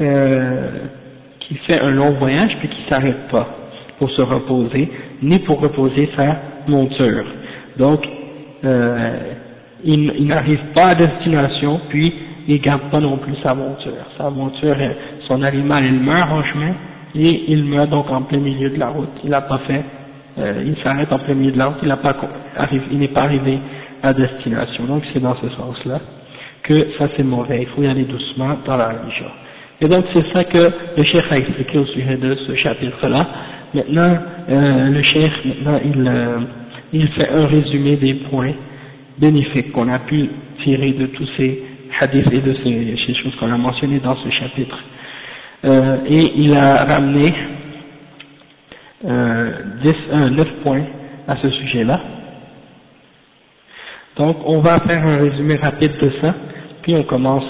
fait un long voyage puis qui s'arrête pas pour se reposer, ni pour reposer sa monture. Donc il n'arrive pas à destination, puis il garde pas non plus sa monture. Sa monture, son animal, il meurt en chemin, et il meurt donc en plein milieu de la route. Il n'a pas fait, il s'arrête en plein milieu de la route, il n'est pas arrivé à destination. Donc c'est dans ce sens-là que ça c'est mauvais. Il faut y aller doucement dans la religion. Et donc c'est ça que le cheikh a expliqué au sujet de ce chapitre-là. Maintenant, le cheikh, il fait un résumé des points bénéfiques qu'on a pu tirer de tous ces hadiths et de ces choses qu'on a mentionnées dans ce chapitre. Et il a ramené 9 points à ce sujet-là. Donc on va faire un résumé rapide de ça, puis on commence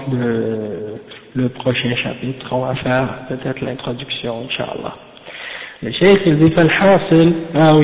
le prochain chapitre. On va faire peut-être l'introduction, Inch'Allah. Le cheikh il dit فالحاصل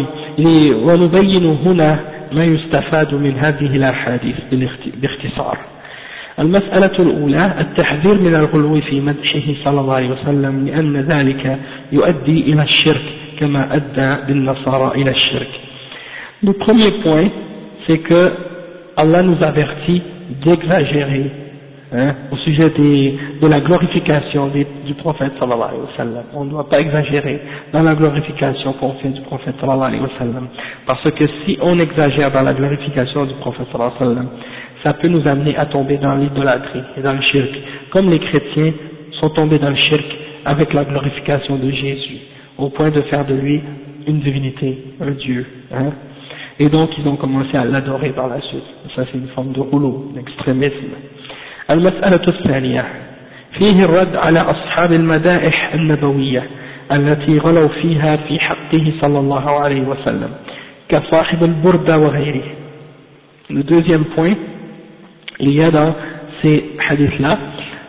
ونبين هنا ما يستفاد من هذه الأحاديث باختصار. المسألة الأولى التحذير من الغلو في مدحه صلى الله عليه وسلم لأن ذلك يؤدي إلى الشرك كما أدى بالنصارى إلى الشرك. Le premier point, c'est que Allah nous avertit d'exagérer au sujet de la glorification du prophète sallallahu alayhi wa sallam. On ne doit pas exagérer dans la glorification qu'on fait du prophète sallallahu alayhi wa sallam, parce que si on exagère dans la glorification du prophète sallallahu alayhi wa sallam, ça peut nous amener à tomber dans l'idolâtrie et dans le shirk, comme les chrétiens sont tombés dans le shirk avec la glorification de Jésus, au point de faire de lui une divinité, un Dieu. Et donc ils ont commencé à l'adorer par la suite. Ça c'est une forme de rouleau, d'extrémisme. المسألة الثانية فيه الرد على أصحاب المدائح النبوية التي غلوا فيها في حقه صلى الله عليه وسلم كصاحب البردة وغيره. Le deuxième point, il y a dans ces hadiths-là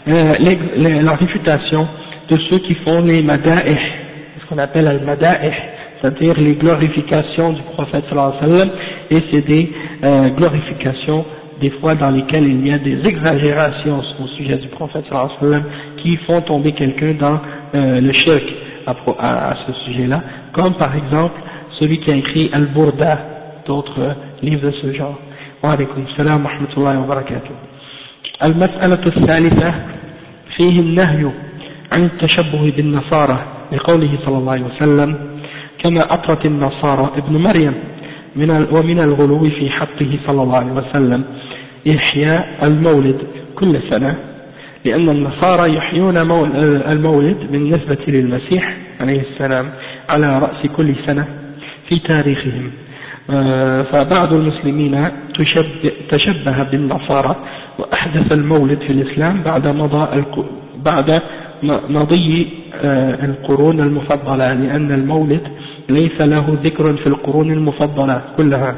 la réfutation de ceux qui font les mada'ih, ce qu'on appelle al-mada'ih, c'est-à-dire les glorifications du prophète sallallahu alayhi wa sallam, et c'est des glorifications des fois dans lesquelles il y a des exagérations au sujet du prophète sallallahu alayhi wa sallam qui font tomber quelqu'un dans le shirk à ce sujet-là, comme par exemple celui qui a écrit Al-Burda, d'autres livres de ce genre. Wa alaykum salam wa rahmatullahi wa barakatuh. المسألة الثالثة فيه النهي عن التشبه بالنصارى لقوله صلى الله عليه وسلم كما أطرت النصارى ابن مريم ومن الغلو في حقه صلى الله عليه وسلم إحياء المولد كل سنة لأن النصارى يحيون المولد بالنسبة للمسيح عليه السلام على رأس كل سنة في تاريخهم. فبعض المسلمين تشبه بالنصارى وأحدث المولد في الإسلام بعد مضي القرون المفضلة لأن المولد ليس له ذكر في القرون المفضلة كلها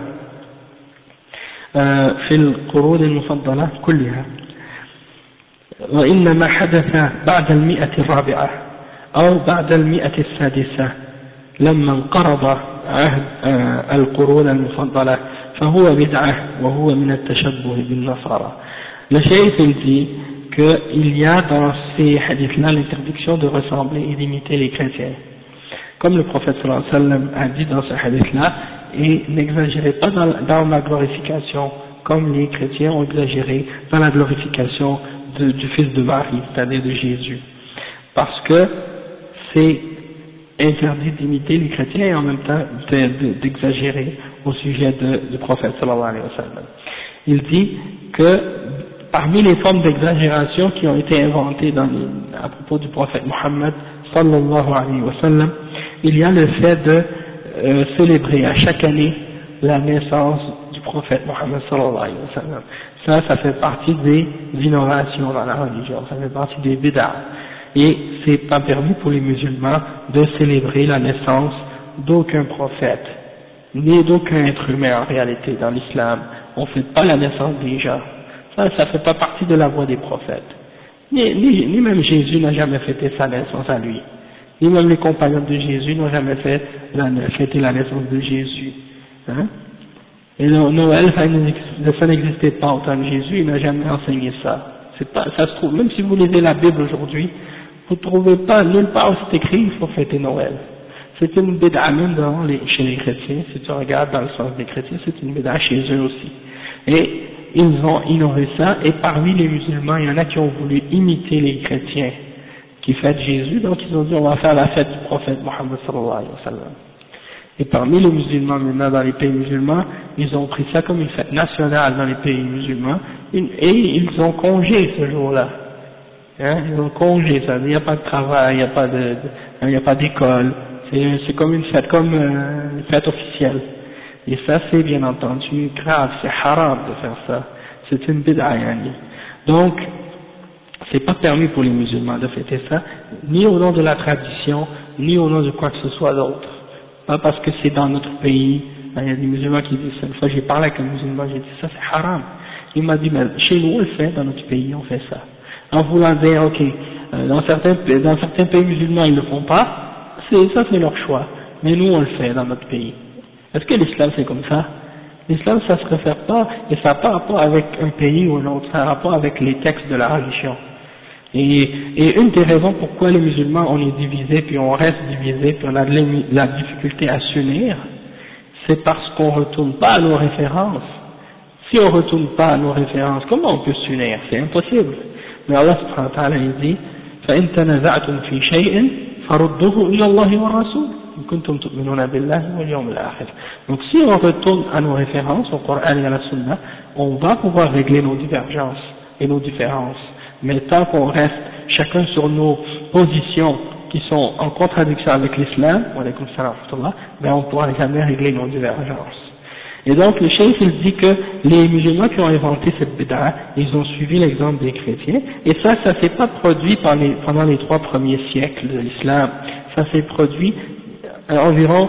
وإنما حدث بعد 100 الرابعة أو بعد 100 السادسة لما انقرض عهد القرون المفضلة فهو بدعة وهو من التشبه بالنصارى. Le cheikh il dit qu'il y a dans ces hadiths-là l'interdiction de ressembler et d'imiter les chrétiens. Comme le prophète sallallahu alayhi wa sallam a dit dans ce hadith-là, et n'exagérez pas dans la glorification, comme les chrétiens ont exagéré dans la glorification du fils de Marie, c'est-à-dire de Jésus. Parce que c'est interdit d'imiter les chrétiens et en même temps d'exagérer au sujet du prophète sallallahu alayhi wa sallam. Il dit que parmi les formes d'exagération qui ont été inventées à propos du prophète Mohammed sallallahu alayhi wa sallam, il y a le fait de célébrer à chaque année la naissance du prophète Mohammed sallallahu alayhi wa sallam. Ça fait partie des innovations dans la religion, ça fait partie des bid'ah. Et c'est pas permis pour les musulmans de célébrer la naissance d'aucun prophète, ni d'aucun être humain en réalité dans l'islam. On ne fait pas la naissance des gens. Ça fait pas partie de la voie des prophètes. Ni même Jésus n'a jamais fêté sa naissance à lui. Ni même les compagnons de Jésus n'ont jamais fêté la naissance de Jésus. Hein? Et Noël, ça n'existait pas au temps de Jésus, il n'a jamais enseigné ça. Ça se trouve, même si vous lisez la Bible aujourd'hui, vous ne trouvez pas, nulle part où c'est écrit, il faut fêter Noël. C'est une bid'a même chez les chrétiens, si tu regardes dans le sens des chrétiens, c'est une bid'a chez eux aussi. Et ils ont ignoré ça, et parmi les musulmans, il y en a qui ont voulu imiter les chrétiens qui fêtent Jésus, donc ils ont dit on va faire la fête du prophète Mohammed sallallahu alayhi wa sallam. Et parmi les musulmans maintenant dans les pays musulmans, ils ont pris ça comme une fête nationale dans les pays musulmans, et ils ont congé ce jour-là. Hein, ils ont congé, ça, il n'y a pas de travail, il n'y a pas d'école, c'est comme une fête officielle. Et ça c'est bien entendu grave, c'est haram de faire ça, c'est une bid'a yani. Donc, c'est pas permis pour les musulmans de fêter ça, ni au nom de la tradition, ni au nom de quoi que ce soit d'autre. Pas parce que c'est dans notre pays, il y a des musulmans qui disent ça. Une fois j'ai parlé avec un musulman, j'ai dit ça c'est haram. Il m'a dit mais chez nous on le fait, dans notre pays on fait ça. En voulant dire ok, dans certains pays musulmans ils ne le font pas, ça c'est leur choix. Mais nous on le fait dans notre pays. Est-ce que l'islam c'est comme ça? L'islam ça se réfère pas, et ça n'a pas rapport avec un pays ou un autre, ça a rapport avec les textes de la religion. Et une des raisons pourquoi les musulmans on est divisés, puis on reste divisés, puis on a de la difficulté à s'unir, c'est parce qu'on ne retourne pas à nos références. Si on ne retourne pas à nos références, comment on peut s'unir? C'est impossible. Mais Allah subhanahu wa ta'ala dit فَإِن تَنَزَعْتُمْ فِي شَيْءٍ فَرُدُّوهُ إِلَى اللَّهِ وَالرَّسُولِ إِن كُنتُمْ تُؤْمِنُونَ بِاللَّهِ وَالْيَوْمِ الْآخِرِ. Donc si on retourne à nos références, au Coran et à la Sunna, on va pouvoir régler nos divergences et nos différences. Mais tant qu'on reste chacun sur nos positions qui sont en contradiction avec l'islam, ben on ne pourra jamais régler nos divergences. Et donc le cheikh il dit que les musulmans qui ont inventé cette bid'a, ils ont suivi l'exemple des chrétiens, et ça s'est pas produit pendant les 3 premiers siècles de l'islam, ça s'est produit environ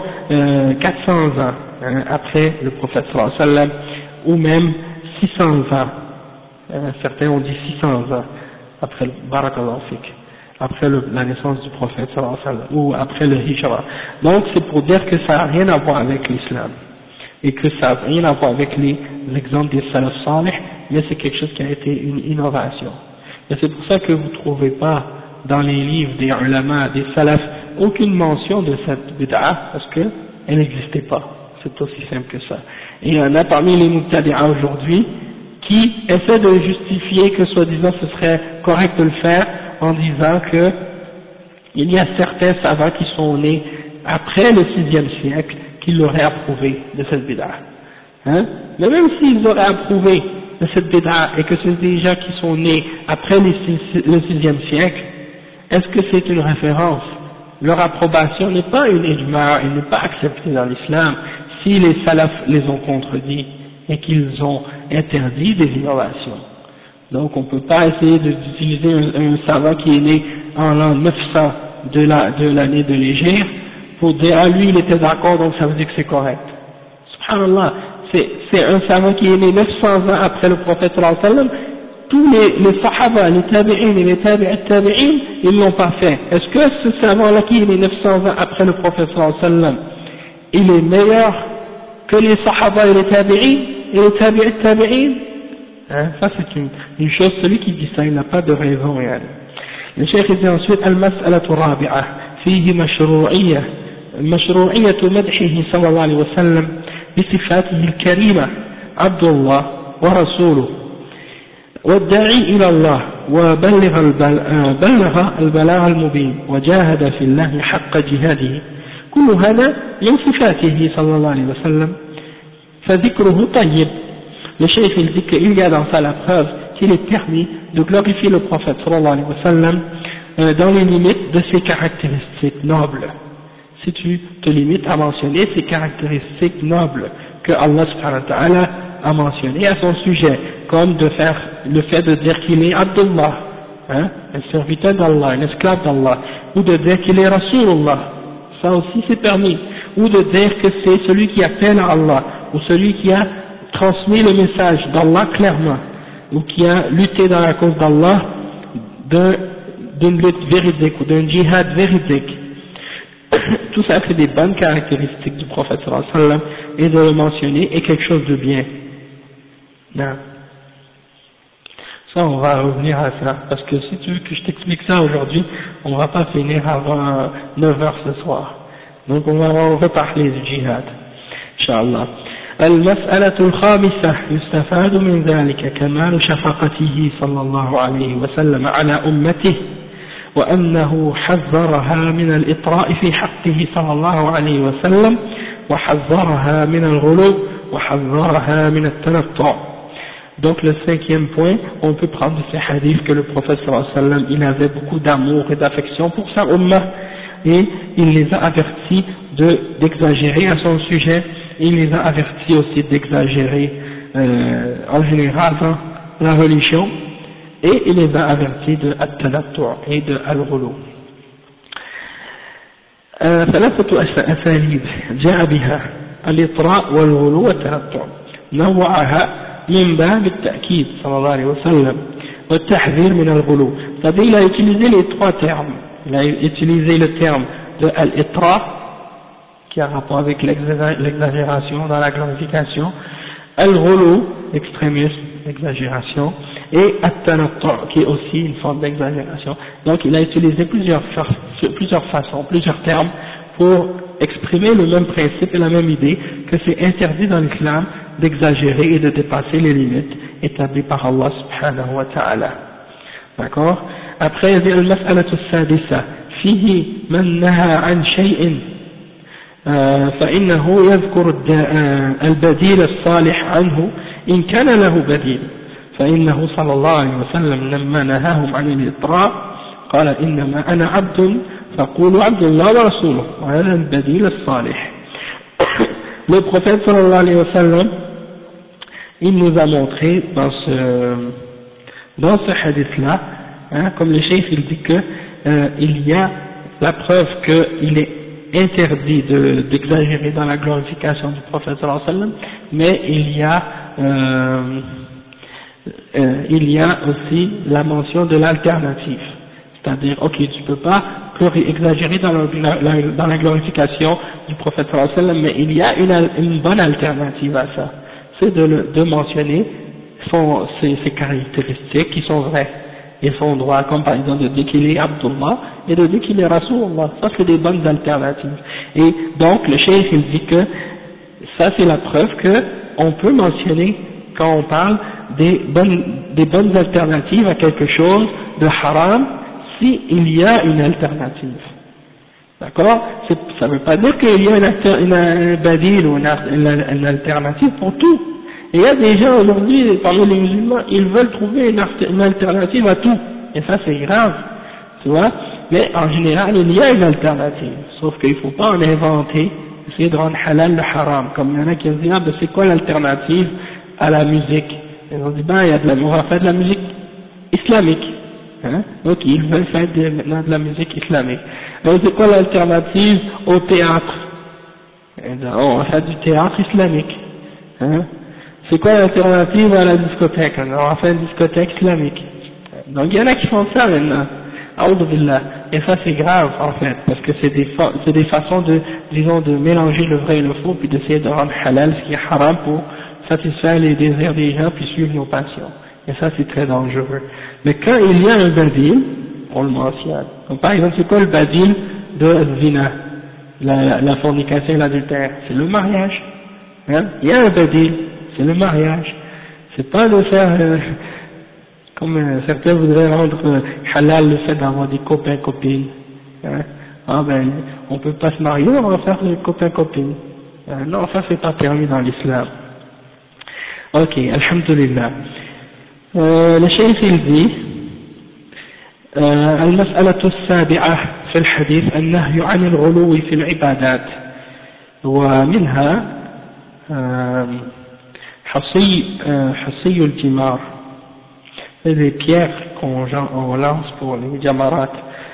400 ans après le prophète sallallahu alayhi wa sallam, ou même 600 ans, certains ont dit 600 ans après le barakallahu fik, après la naissance du prophète sallallahu alayhi wa sallam, ou après le hijra. Donc c'est pour dire que ça n'a rien à voir avec l'islam, et que ça n'a rien à voir avec les exemples des salaf salih, mais c'est quelque chose qui a été une innovation. Et c'est pour ça que vous ne trouvez pas dans les livres des ulama, des salaf, aucune mention de cette bid'a, parce qu'elle n'existait pas. C'est aussi simple que ça. Et il y en a parmi les mubtadi'a aujourd'hui qui essaient de justifier que soi-disant ce serait correct de le faire en disant que il y a certains savants qui sont nés après le 6e siècle qui l'auraient approuvé de cette bid'a. Hein? Mais même s'ils auraient approuvé de cette bid'a et que c'est des gens qui sont nés après le 6e siècle, est-ce que c'est une référence? Leur approbation n'est pas une ijma', elle n'est pas acceptée dans l'islam si les salafs les ont contredits et qu'ils ont interdit des innovations. Donc on ne peut pas essayer d'utiliser un savant qui est né en l'an 900 de l'année de l'Hégire pour dire ah lui il était d'accord donc ça veut dire que c'est correct. Subhanallah, c'est un savant qui est né 900 ans après le prophète sallallahu alayhi wa sallam. Tous les sahaba, les tabi'in et les tabi'in, ils l'ont pas fait. Est-ce que ce savant-là qui est né 900 ans après le prophète sallallahu alayhi wa sallam, il est meilleur que les sahaba et les tabi'in et les tabi'in? Hein, ça c'est une chose, celui qui dit ça, il n'a pas de raison. Yani. Le cheikh dit ensuite, al-mas'alatu rabi'a, fihi مشروعية مدحه صلى الله عليه وسلم بصفاته الكريمة عبد الله ورسوله والداعي إلى الله وبلغ البلاغ المبين وجاهد في الله حق جهاده كل هذا من صفاته صلى الله عليه وسلم فذكره طيب. Le cheikh il dit qu'il y a dans ça la preuve qu'il est permis de glorifier le prophète sallallahu alayhi wa sallam dans les limites de ses caractéristiques nobles. Si tu te limites à mentionner ces caractéristiques nobles que Allah subhanahu wa ta'ala à mentionner à son sujet, comme de faire le fait de dire qu'il est Abdullah, un serviteur d'Allah, un esclave d'Allah, ou de dire qu'il est Rasulullah, ça aussi c'est permis, ou de dire que c'est celui qui appelle à Allah, ou celui qui a transmis le message d'Allah clairement, ou qui a lutté dans la cause d'Allah d'une lutte véridique ou d'un djihad véridique. Tout ça c'est des bonnes caractéristiques du prophète sallallahu alayhi wa sallam, et de le mentionner est quelque chose de bien. Non. Ça on va revenir à ça, parce que si tu veux que je t'explique ça aujourd'hui, on va pas finir avant 9 heures ce soir. Donc on va reparler du djihad, Inch'Allah. المسألة الخامسة يستفاد من ذلك كمال شفقته صلى الله عليه وسلم على أمته وأنه حذرها من الإطراء في حقه صلى الله عليه وسلم وحذرها من الغلو وحذرها من التنطع. Donc le cinquième point, on peut prendre de ces hadiths que le prophète sallallahu alayhi wa sallam, il avait beaucoup d'amour et d'affection pour sa ummah, et il les a avertis d'exagérer à son sujet. Il les a avertis aussi d'exagérer en général dans la religion, et il les a avertis de at-tanattu' et de al-ghulu. ثلاثة أساليب جاء بها الإطراء والغلو والتنطع نوعها من باب التأكيد صلى الله عليه وسلم والتحذير من الغلو. C'est-à-dire il a utilisé les trois termes. Il a utilisé le terme de al-itra, qui a rapport avec l'exagération dans la glorification, al-ghulu, l'extrémisme, l'exagération, et at-tanattu', qui est aussi une forme d'exagération. Donc il a utilisé plusieurs façons, plusieurs termes pour exprimer le même principe et la même idée, que c'est interdit dans l'islam d'exagérer et de dépasser les limites établies par Allah subhanahu wa ta'ala. D'accord? Après il y a al-mas'alatu as-sadisa fihi man naha an shay'in فإنه يذكر البديل الصالح عنه إن كان له بديل فإنه صلى الله عليه وسلم لما نهاهم عن الإطراء قال إنما أنا عبد فقولوا عبد الله ورسوله وهذا البديل الصالح. Le prophète sallallahu alayhi wa sallam, il nous a montré dans ce hadith-là, comme le cheikh il dit que il y a la preuve qu'il est interdit d'exagérer dans la glorification du prophète sallallahu alayhi wa sallam, mais il y a aussi la mention de l'alternative, c'est-à-dire ok tu peux pas exagérer dans la glorification du prophète sallallahu alayhi wa sallam, mais il y a une bonne alternative à ça, c'est de mentionner ses caractéristiques qui sont vraies et son droit, comme par exemple de dire qu'il est Abdullah et de dire qu'il est Rasulullah. Ça c'est des bonnes alternatives. Et donc le cheikh il dit que ça c'est la preuve que on peut mentionner quand on parle des bonnes alternatives à quelque chose de haram si il y a une alternative. D'accord? Ça ne veut pas dire qu'il y a une badil ou une alternative pour tout. Et il y a des gens aujourd'hui, parmi les musulmans, ils veulent trouver une alternative à tout. Et ça c'est grave, tu vois. Mais en général, il y a une alternative. Sauf qu'il ne faut pas en inventer, essayer de rendre halal le haram. Comme il y en a qui disent, ah ben c'est quoi l'alternative à la musique? Ils ont dit, ben on va faire de la musique islamique. Donc ils veulent faire maintenant de la musique islamique. Donc c'est quoi l'alternative au théâtre? On va faire du théâtre islamique. C'est quoi l'alternative à la discothèque? On va faire une discothèque islamique. Donc il y en a qui font ça maintenant. A'udhu billah. Et ça c'est grave en fait, parce que c'est des façons de mélanger le vrai et le faux, puis d'essayer de rendre halal ce qui est haram pour satisfaire les désirs des gens, puis suivre nos passions. Et ça c'est très dangereux. Mais quand il y a un badil, on le mentionne. Donc par exemple, c'est quoi le badil de zina, la fornication et l'adultère? C'est le mariage. Il y a un badil, c'est le mariage. C'est pas de faire comme certains voudraient rendre halal le fait d'avoir des copains-copines. Ah ben, on peut pas se marier, on va faire des copains-copines. Non, ça c'est pas permis dans l'islam. Ok, alhamdulillah. Le cheikh il dit المسألة السابعة في الحديث النهي عن الغلو في العبادات ومنها حصي الجمار, c'est des pierres qu'on lance pour les jamarat.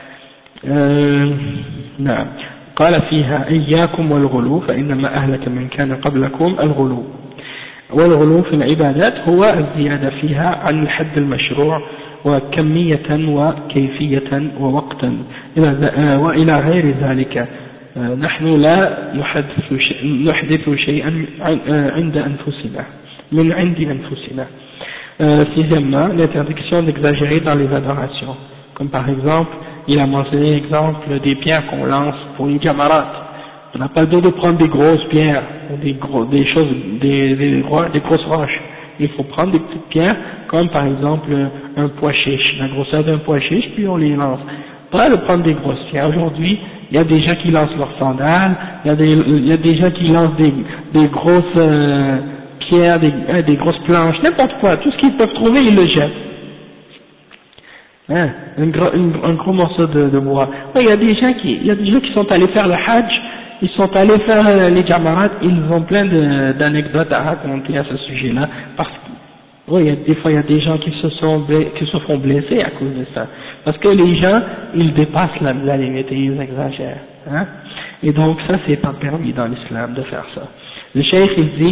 نعم. قال فيها إياكم والغلو فإنما أهلك من كان قبلكم الغلو. والغلو في العبادات هو الزيادة فيها عن الحد المشروع وكمية وكيفية ووقتا وإلى غير ذلك. نحن لا نحدث شيئا عند أنفسنا من عند أنفسنا. Sixièmement, l'interdiction d'exagérer dans les adorations, comme par exemple il a mentionné l'exemple des pierres qu'on lance pour les jamarat. On n'a pas le droit de prendre des grosses pierres ou des grosses roches. Il faut prendre des petites pierres comme par exemple un pois chiche, la grosseur d'un pois chiche, puis on les lance. Pas de prendre des grosses pierres. Aujourd'hui, il y a des gens qui lancent leurs sandales, il y a des gens qui lancent des grosses pierres, des grosses planches, n'importe quoi, tout ce qu'ils peuvent trouver, ils le jettent. Hein, un gros morceau de bois. Ouais, il y a des gens qui sont allés faire le hajj, ils sont allés faire les jamarat, ils ont plein d'anecdotes à raconter à ce sujet-là, parce que des fois il y a des gens qui se font blesser à cause de ça, parce que les gens ils dépassent la limite et ils exagèrent, hein, et donc ça c'est pas permis dans l'islam de faire ça. Le cheikh il dit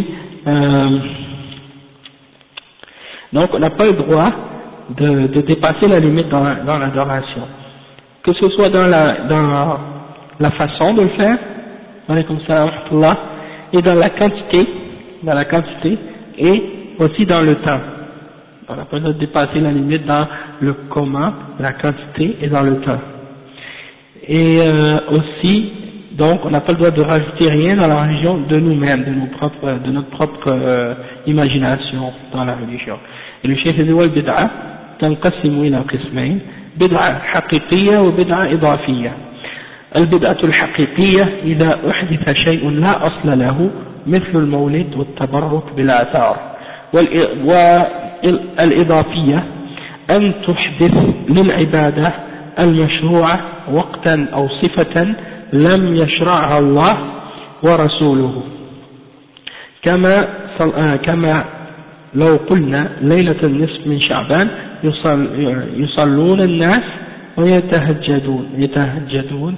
donc on n'a pas le droit de dépasser la limite dans l'adoration, que ce soit dans la façon de le faire, et dans la quantité et aussi dans le temps. On n'a pas le droit de dépasser la limite dans le comment, la quantité et dans le temps. Et aussi, donc on n'a pas le droit de rajouter rien dans la religion de nous-mêmes, de notre propre imagination dans la religion. Et le cheikh dit wal bid'a تنقسم إلى قسمين بدعة حقيقية وبدعة إضافية. البدعة الحقيقية إذا أحدث شيء لا أصل له مثل المولد والتبرك بالآثار، والإضافية أن تحدث للعبادة المشروعة وقتا أو صفة لم يشرعها الله ورسوله، كما لو قلنا ليلة النصف من شعبان يصلون الناس ويتهجدون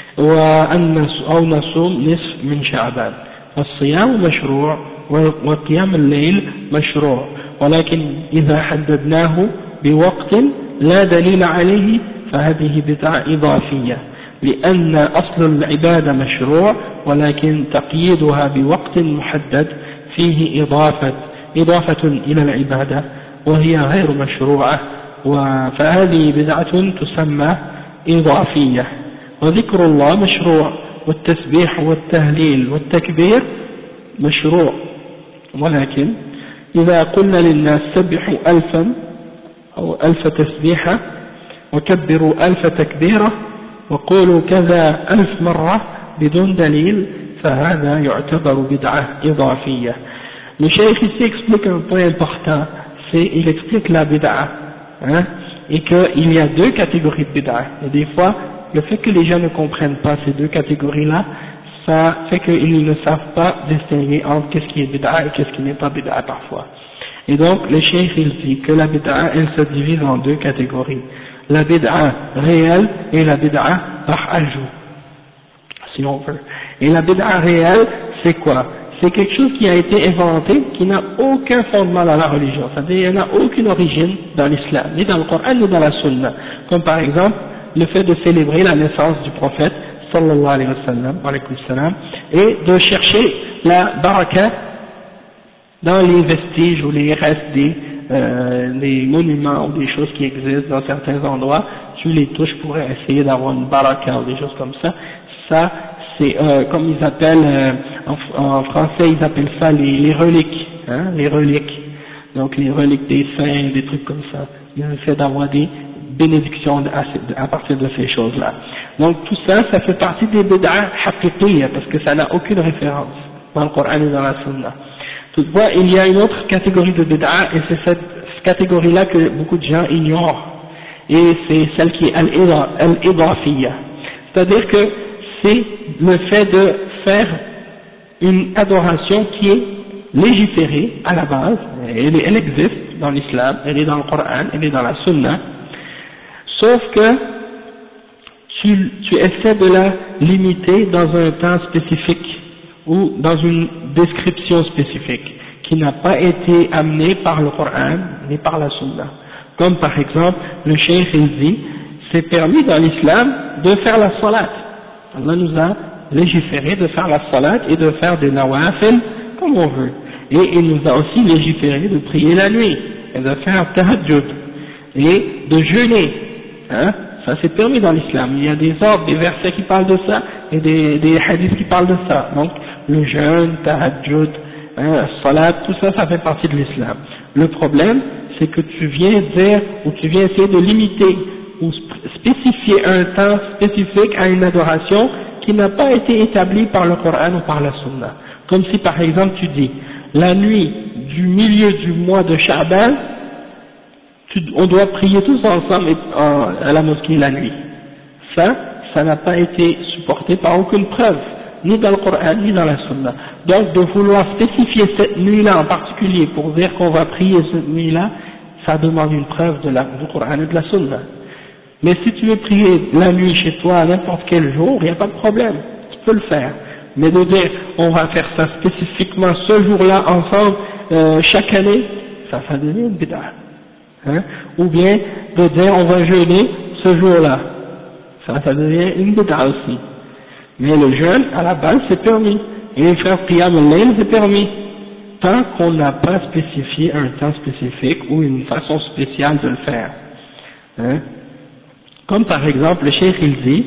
أو نصوم نصف من شعبان. الصيام مشروع وقيام الليل مشروع، ولكن إذا حددناه بوقت لا دليل عليه فهذه بدعة إضافية، لأن أصل العبادة مشروع ولكن تقييدها بوقت محدد فيه إضافة إلى العبادة وهي غير مشروعة، فهذه بدعة تسمى إضافية. وذكر الله مشروع، والتسبيح والتهليل والتكبير مشروع، ولكن إذا قلنا للناس سبحوا 1000 أو 1000 تسبيحة وكبروا 1000 تكبيرة وقولوا كذا 1000 مرة بدون دليل فهذا يعتبر بدعة إضافية. Le cheikh ici explique un point important, il explique la bid'a, hein, et qu'il y a deux catégories de bid'a. Et des fois, le fait que les gens ne comprennent pas ces deux catégories-là, ça fait qu'ils ne savent pas distinguer entre qu'est-ce qui est bid'a et qu'est-ce qui n'est pas bid'a parfois. Et donc, le cheikh il dit que la bid'a, elle se divise en deux catégories. La bid'a réelle et la bid'a par ajout, si on veut. Et la bid'a réelle, c'est quoi? C'est quelque chose qui a été inventé, qui n'a aucun fondement dans la religion, c'est-à-dire qu'il n'a aucune origine dans l'islam, ni dans le Coran, ni dans la Sunna, comme par exemple le fait de célébrer la naissance du prophète, sallallahu alayhi wa sallam, et de chercher la baraka dans les vestiges ou les restes des monuments ou des choses qui existent dans certains endroits. Tu les touches pour essayer d'avoir une baraka ou des choses comme ça. Ça, c'est comme ils appellent, en français ils appellent ça les reliques, hein, les reliques. Donc les reliques des saints, des trucs comme ça. Ils essaient d'avoir des bénédictions à partir de ces choses-là. Donc tout ça, ça fait partie des bid'a haqiqiyya, parce que ça n'a aucune référence dans le Coran et dans la Sunna. Toutefois, il y a une autre catégorie de bid'a, et c'est cette catégorie-là que beaucoup de gens ignorent. Et c'est celle qui est al-idafiyya. C'est-à-dire que c'est le fait de faire une adoration qui est légiférée à la base, elle existe dans l'islam, elle est dans le Coran, elle est dans la Sunna, sauf que tu essaies de la limiter dans un temps spécifique ou dans une description spécifique qui n'a pas été amenée par le Coran ni par la Sunna. Comme par exemple, le cheikh il dit, c'est permis dans l'islam de faire la salat. Allah nous a légiféré de faire la salat et de faire des nawafil comme on veut. Et il nous a aussi légiféré de prier la nuit et de faire tahajjud et de jeûner. Hein? Ça c'est permis dans l'islam. Il y a des ordres, des versets qui parlent de ça et des hadiths qui parlent de ça. Donc le jeûne, tahajjud, salat, tout ça, ça fait partie de l'islam. Le problème, c'est que tu viens dire ou tu viens essayer de limiter ou spécifier un temps spécifique à une adoration qui n'a pas été établie par le Coran ou par la Sunna. Comme si par exemple tu dis, la nuit du milieu du mois de Sha'ban, on doit prier tous ensemble à la mosquée la nuit. Ça n'a pas été supporté par aucune preuve, ni dans le Coran, ni dans la Sunna. Donc de vouloir spécifier cette nuit-là en particulier pour dire qu'on va prier cette nuit-là, ça demande une preuve du Coran et de la Sunna. Mais si tu veux prier la nuit chez toi à n'importe quel jour, il n'y a pas de problème, tu peux le faire. Mais de dire on va faire ça spécifiquement ce jour-là ensemble chaque année, ça devient une bid'a. Hein? Ou bien de dire on va jeûner ce jour-là, ça devient une bid'a aussi. Mais le jeûne à la base c'est permis, et faire qiyam al-layl c'est permis, tant qu'on n'a pas spécifié un temps spécifique ou une façon spéciale de le faire. Hein? Comme par exemple, le cheikh il dit,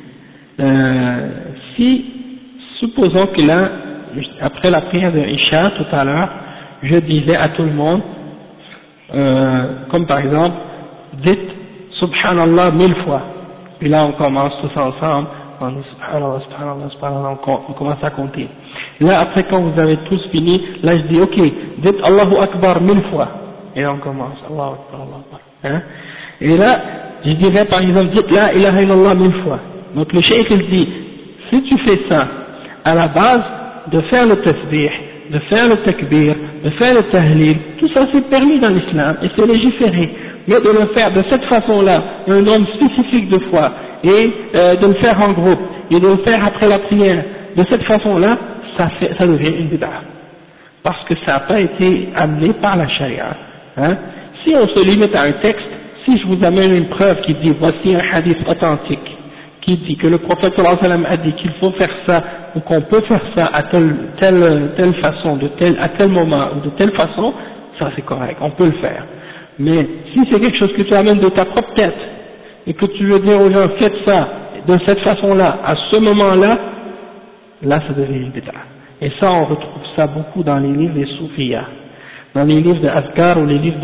si, supposons que là, après la prière de Isha tout à l'heure, je disais à tout le monde, comme par exemple, dites Subhanallah 1000 fois, puis là on commence tous ensemble, on dit Subhanallah, Subhanallah, Subhanallah, on commence à compter. Là après quand vous avez tous fini, là je dis ok, dites Allahu Akbar 1000 fois, et là on commence, Allahu Akbar, Allahu Akbar. Hein? Et là, je dirais par exemple, dites la ilaha illallah 1000 fois. Donc le cheikh il dit, si tu fais ça, à la base de faire le tasbih, de faire le takbir, de faire le tahlil, tout ça c'est permis dans l'islam et c'est légiféré. Mais de le faire de cette façon-là, un nombre spécifique de fois, et de le faire en groupe, et de le faire après la prière, de cette façon-là, ça devient une bid'a. Parce que ça n'a pas été amené par la charia. Hein? Si on se limite à un texte, si je vous amène une preuve qui dit voici un hadith authentique qui dit que le prophète sallallahu alayhi wa sallam a dit qu'il faut faire ça ou qu'on peut faire ça à telle façon, à tel moment ou de telle façon, ça c'est correct, on peut le faire. Mais si c'est quelque chose que tu amènes de ta propre tête et que tu veux dire aux gens faites ça de cette façon-là, à ce moment-là, là ça devient une bid'a. Et ça on retrouve ça beaucoup dans les livres des soufiyas, dans les livres de Azkar ou les livres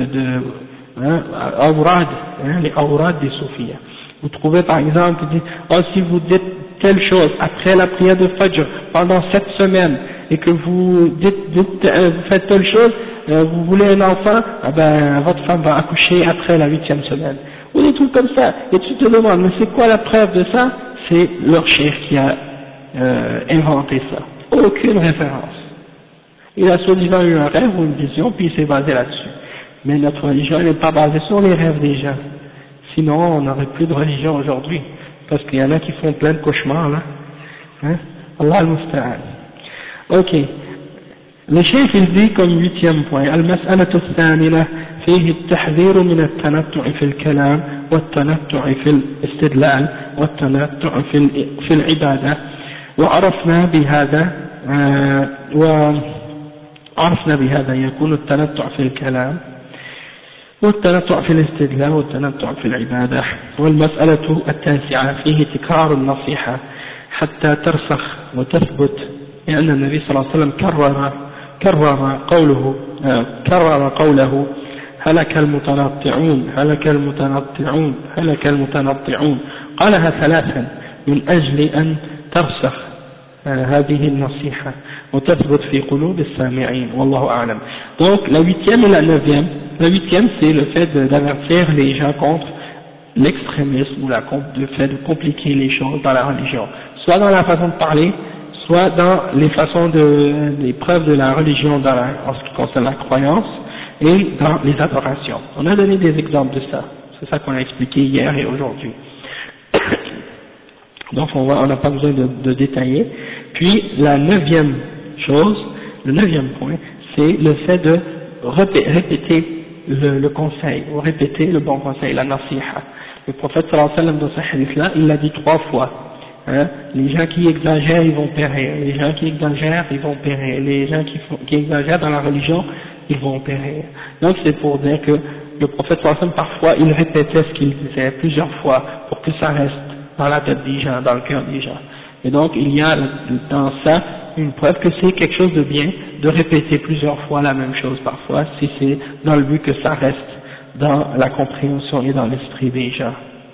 awrad, les awrad des soufiyas. Vous trouvez par exemple, si vous dites telle chose après la prière de Fajr pendant 7 semaines et que vous faites telle chose, vous voulez un enfant, votre femme va accoucher après la 8e semaine. Ou des trucs comme ça. Et tu te demandes, mais c'est quoi la preuve de ça? C'est leur cheikh qui a inventé ça. Aucune référence. Il a soi-disant eu un rêve ou une vision, puis il s'est basé là-dessus. Mais notre religion n'est pas basée sur les rêves des gens. Sinon, on n'aurait plus de religion aujourd'hui. Parce qu'il y en a qui font plein de cauchemars, là. Hein? Allah al-Musta'an. Ok. Le cheikh il dit comme 8e point, المسألة الثامنة فيه التحذير من التنطع في الكلام والتنطع في الاستدلال والتنطع في العبادة وعرفنا بهذا يكون التنطع في الكلام والتنطع في الاستدلال والتنطع في العبادة. والمسألة التاسعة فيه تكرار النصيحة حتى ترسخ وتثبت لأن النبي صلى الله عليه وسلم كرر قوله هلك المتنطعون هلك المتنطعون هلك المتنطعون قالها 3 من أجل أن ترسخ هذه النصيحة وتثبت في قلوب السامعين والله أعلم. Donc la 8e et la 9e, la 8e c'est le fait d'avertir les gens contre l'extrémisme ou le fait de compliquer les choses dans la religion, soit dans la façon de parler, soit dans les façons les preuves de la religion en ce qui concerne la croyance, et dans les adorations. On a donné des exemples de ça. C'est ça qu'on a expliqué hier et aujourd'hui. Donc on n'a pas besoin de détailler. Puis la neuvième chose, le neuvième point, c'est le fait de répéter le conseil, ou répéter le bon conseil, la nasiha. Le prophète sallallahu alayhi wa sallam dans ce hadith-là, il l'a dit 3 fois. Hein, les gens qui exagèrent, ils vont périr. Les gens qui exagèrent, ils vont périr. Les gens qui exagèrent dans la religion, ils vont périr. Donc c'est pour dire que le prophète sallallahu alayhi wa sallam, parfois, il répétait ce qu'il disait plusieurs fois pour que ça reste dans la tête des gens, dans le cœur des gens. Et donc il y a dans ça une preuve que c'est quelque chose de bien de répéter plusieurs fois la même chose parfois, si c'est dans le but que ça reste dans la compréhension et dans l'esprit des gens.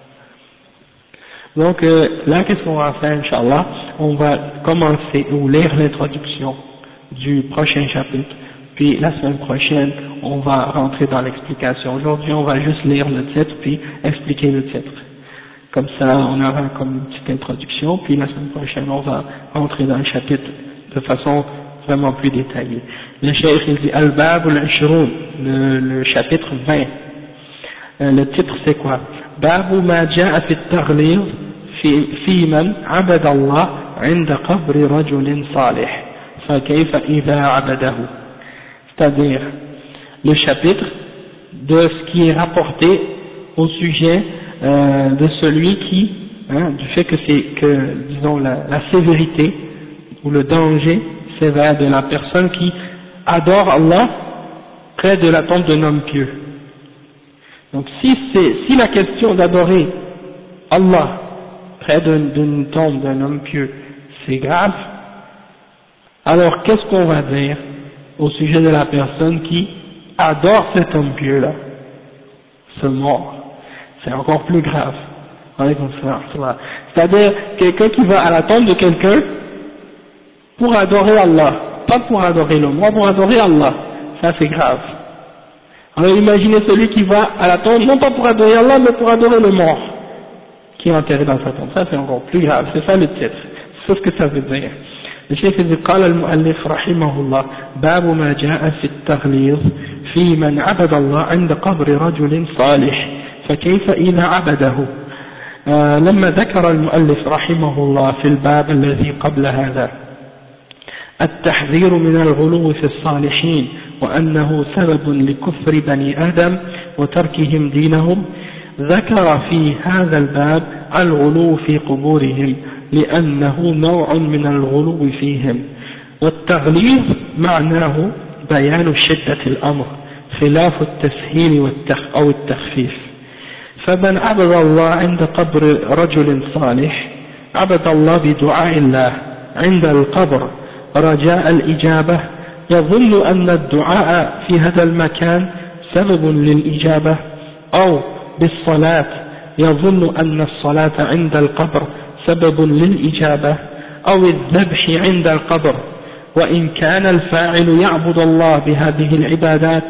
Donc là, qu'est-ce qu'on va faire, Inch'Allah? On va commencer ou lire l'introduction du prochain chapitre, puis la semaine prochaine, on va rentrer dans l'explication. Aujourd'hui, on va juste lire le titre, puis expliquer le titre. Comme ça, on aura comme une petite introduction, puis la semaine prochaine, on va rentrer dans le chapitre de façon vraiment plus détaillée. Le cheikh, il dit Al-Bab al-Ashroun, le chapitre 20. Le titre, c'est quoi? Babu ma ja'a fi at-taghlid fi man 'abada Allah 'inda qabri rajulin salih, fa kayfa idha 'abadahu. C'est-à-dire, le chapitre de ce qui est rapporté au sujet de celui qui, du fait que disons la sévérité ou le danger sévère de la personne qui adore Allah près de la tombe d'un homme pieux. Donc si la question d'adorer Allah près d'une tombe d'un homme pieux, c'est grave, alors qu'est-ce qu'on va dire au sujet de la personne qui adore cet homme pieux-là, ce mort? C'est encore plus grave. C'est-à-dire quelqu'un qui va à la tombe de quelqu'un pour adorer Allah, pas pour adorer le mort, pour adorer Allah. Ça c'est grave. Alors imaginez celui qui va à la tombe, non pas pour adorer Allah, mais pour adorer le mort, qui est enterré dans sa tombe. Ça c'est encore plus grave. C'est ça le titre. C'est ce que ça veut dire. Le chef dit, قال المؤلف رحمه الله باب ما جاء في التغليظ في من عبد الله عند قبر رجل صالح فكيف إذا عبده. لما ذكر المؤلف رحمه الله في الباب الذي قبل هذا التحذير من الغلو في الصالحين وأنه سبب لكفر بني آدم وتركهم دينهم، ذكر في هذا الباب الغلو في قبورهم لأنه نوع من الغلو فيهم، والتغليظ معناه بيان شدة الأمر خلاف التسهيل أو التخفيف. فمن عبد الله عند قبر رجل صالح عبد الله بدعاء الله عند القبر رجاء الإجابة، يظن أن الدعاء في هذا المكان سبب للإجابة، أو بالصلاة يظن أن الصلاة عند القبر سبب للإجابة، أو الذبح عند القبر، وإن كان الفاعل يعبد الله بهذه العبادات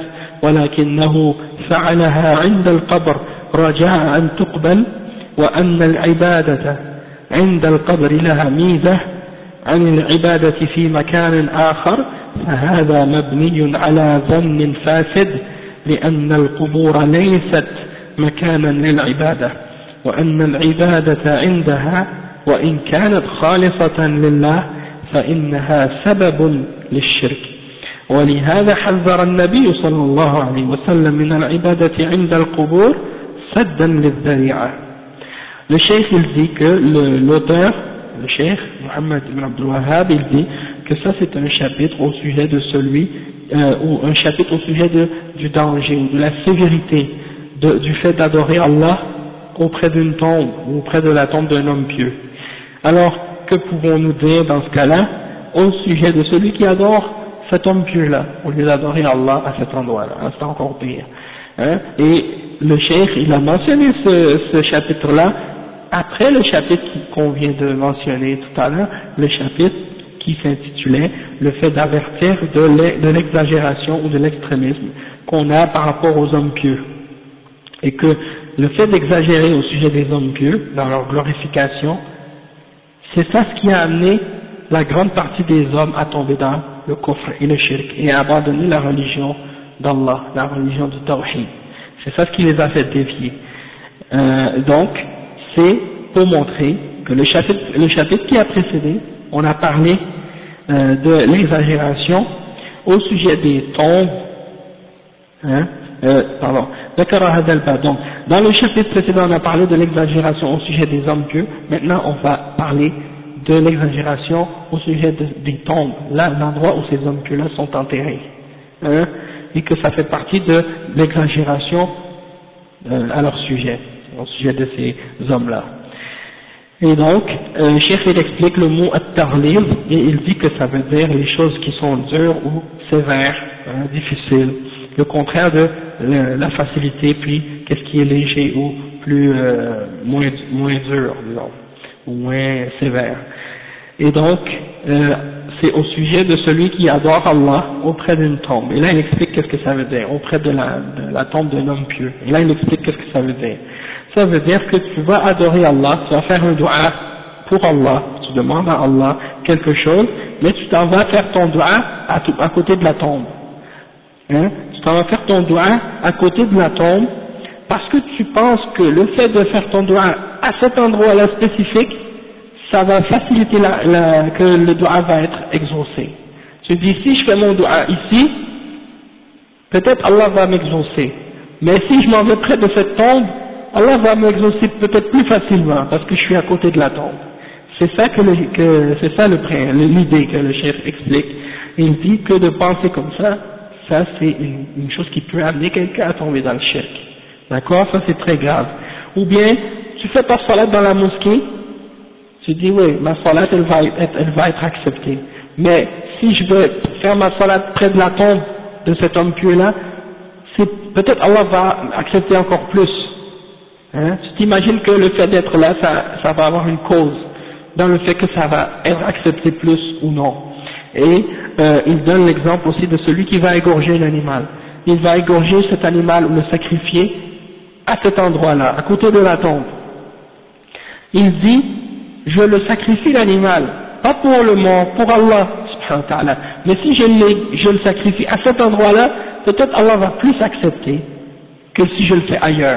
ولكنه فعلها عند القبر رجاء أن تقبل، وأن العبادة عند القبر لها ميزة عن العبادة في مكان آخر، فهذا مبني على ظن فاسد، لأن القبور ليست مكانا للعبادة، وأن العبادة عندها وإن كانت خالصة لله فإنها سبب للشرك، ولهذا حذر النبي صلى الله عليه وسلم من العبادة عند القبور سدا للذريعة. Le cheikh il dit que l'auteur, le cheikh Mohammed ibn Abdul Wahhab, il dit que ça c'est un chapitre au sujet de celui, ou un chapitre au sujet du danger ou de la sévérité du fait d'adorer Allah auprès d'une tombe ou auprès de la tombe d'un homme pieux. Alors que pouvons-nous dire dans ce cas-là au sujet de celui qui adore cet homme pieux-là au lieu d'adorer Allah à cet endroit-là? C'est encore pire. Et le cheikh il a mentionné ce chapitre-là après le chapitre qu'on vient de mentionner tout à l'heure, le chapitre qui s'intitulait le fait d'avertir de l'exagération ou de l'extrémisme qu'on a par rapport aux hommes pieux, et que le fait d'exagérer au sujet des hommes pieux dans leur glorification, c'est ça ce qui a amené la grande partie des hommes a tombé dans le kufr et le shirk et a abandonné la religion d'Allah, la religion du tawhid. C'est ça ce qui les a fait dévier. Donc, c'est pour montrer que le chapitre qui a précédé, on a parlé de l'exagération au sujet des tombes, donc, dans le chapitre précédent, on a parlé de l'exagération au sujet des hommes pieux. Maintenant, on va parler de l'exagération au sujet des tombes, là, l'endroit où ces hommes pieux-là sont enterrés, et que ça fait partie de l'exagération à leur sujet, au sujet de ces hommes-là. Et donc, Cheikh il explique le mot at-tarlib et il dit que ça veut dire les choses qui sont dures ou sévères, difficiles, le contraire de la facilité, puis qu'est-ce qui est léger ou plus moins dur, disons, ou moins sévère. Et donc, c'est au sujet de celui qui adore Allah auprès d'une tombe. Et là, il explique qu'est-ce que ça veut dire, auprès de la tombe d'un homme pieux. Et là, il explique qu'est-ce que ça veut dire. Ça veut dire que tu vas adorer Allah, tu vas faire un dua pour Allah, tu demandes à Allah quelque chose, mais tu t'en vas faire ton dua à côté de la tombe. Tu t'en vas faire ton dua à côté de la tombe parce que tu penses que le fait de faire ton dua à cet endroit-là spécifique, ça va faciliter que le dua va être exaucé. Tu dis, si je fais mon dua ici, peut-être Allah va m'exaucer, mais si je m'en vais près de cette tombe, Allah va m'exaucer peut-être plus facilement parce que je suis à côté de la tombe. C'est ça c'est ça l'idée que le chef explique. Il dit que de penser comme ça c'est une chose qui peut amener quelqu'un à tomber dans le shirk. D'accord? Ça c'est très grave. Ou bien, tu fais ta salat dans la mosquée, tu dis oui, ma salat elle va être acceptée. Mais si je veux faire ma salat près de la tombe de cet homme pieux là, peut-être Allah va accepter encore plus. Tu t'imagines que le fait d'être là, ça va avoir une cause dans le fait que ça va être accepté plus ou non. Et il donne l'exemple aussi de celui qui va égorger l'animal. Il va égorger cet animal ou le sacrifier à cet endroit-là, à côté de la tombe. Il dit, je le sacrifie l'animal, pas pour le mort, pour Allah, subhanahu wa ta'ala. Mais si je le sacrifie à cet endroit-là, peut-être Allah va plus accepter que si je le fais ailleurs.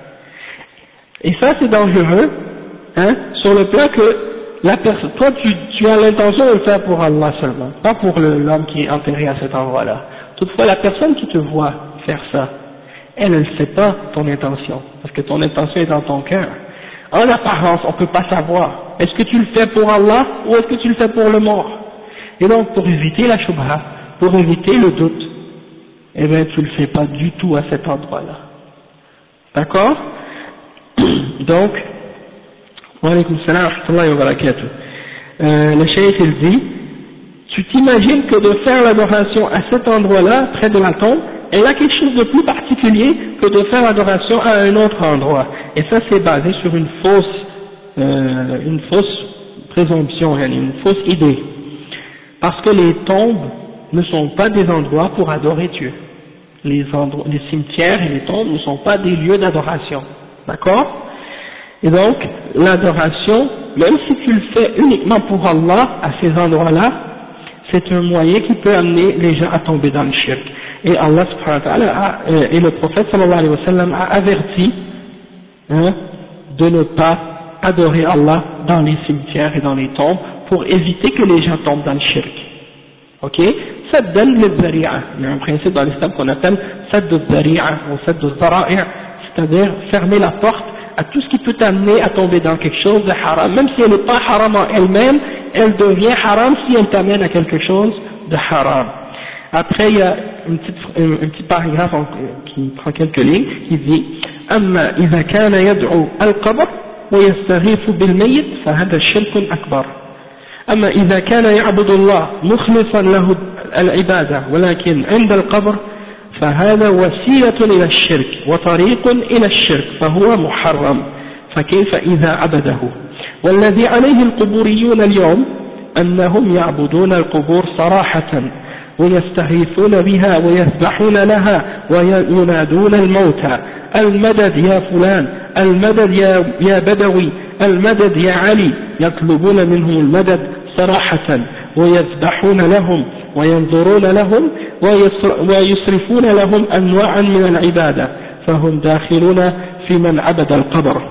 Et ça c'est dangereux, sur le plan que la personne, toi tu as l'intention de le faire pour Allah seulement, pas pour l'homme qui est enterré à cet endroit-là. Toutefois la personne qui te voit faire ça, elle ne sait pas ton intention, parce que ton intention est dans ton cœur. En apparence, on ne peut pas savoir, est-ce que tu le fais pour Allah ou est-ce que tu le fais pour le mort? Et donc pour éviter la shubha, pour éviter le doute, eh bien tu le fais pas du tout à cet endroit-là. D'accord? Donc, wa alaykum salam wa rahmatullahi wa barakatuh. Le cheikh il dit, tu t'imagines que de faire l'adoration à cet endroit-là, près de la tombe, elle a quelque chose de plus particulier que de faire l'adoration à un autre endroit. Et ça c'est basé sur une fausse présomption, une fausse idée. Parce que les tombes ne sont pas des endroits pour adorer Dieu. Les cimetières et les tombes ne sont pas des lieux d'adoration. D'accord? Et donc, l'adoration, même si tu le fais uniquement pour Allah, à ces endroits-là, c'est un moyen qui peut amener les gens à tomber dans le shirk. Et Allah subhanahu wa ta'ala et le prophète sallallahu alayhi wa sallam a averti de ne pas adorer Allah dans les cimetières et dans les tombes pour éviter que les gens tombent dans le shirk. Ok? Sadd al-Zari'a. Il y a un principe dans l'islam qu'on appelle Sadd al-Zari'a ou Sadd al-Zara'i', c'est-à-dire fermer la porte à tout ce qui peut t'amener à tomber dans quelque chose de haram. Même si elle n'est pas haram en elle-même, elle devient haram si elle t'amène à quelque chose de haram. Après, il y a un petit paragraphe qui prend quelques lignes, qui dit أما إذا كان يدعو القبر ويستغيث بالميت فهذا شرك أكبر. أما إذا كان يعبد الله مخلصا له العبادة ولكن عند القبر فهذا وسيلة إلى الشرك وطريق إلى الشرك فهو محرم. فكيف إذا عبده؟ والذي عليه القبوريون اليوم أنهم يعبدون القبور صراحة ويستغيثون بها ويذبحون لها وينادون الموتى المدد يا فلان، المدد يا بدوي، المدد يا علي، يطلبون منهم المدد صراحة ويذبحون لهم وينظرون لهم ويصرفون لهم أنواعا من العبادة فهم داخلون في من عبد القبر.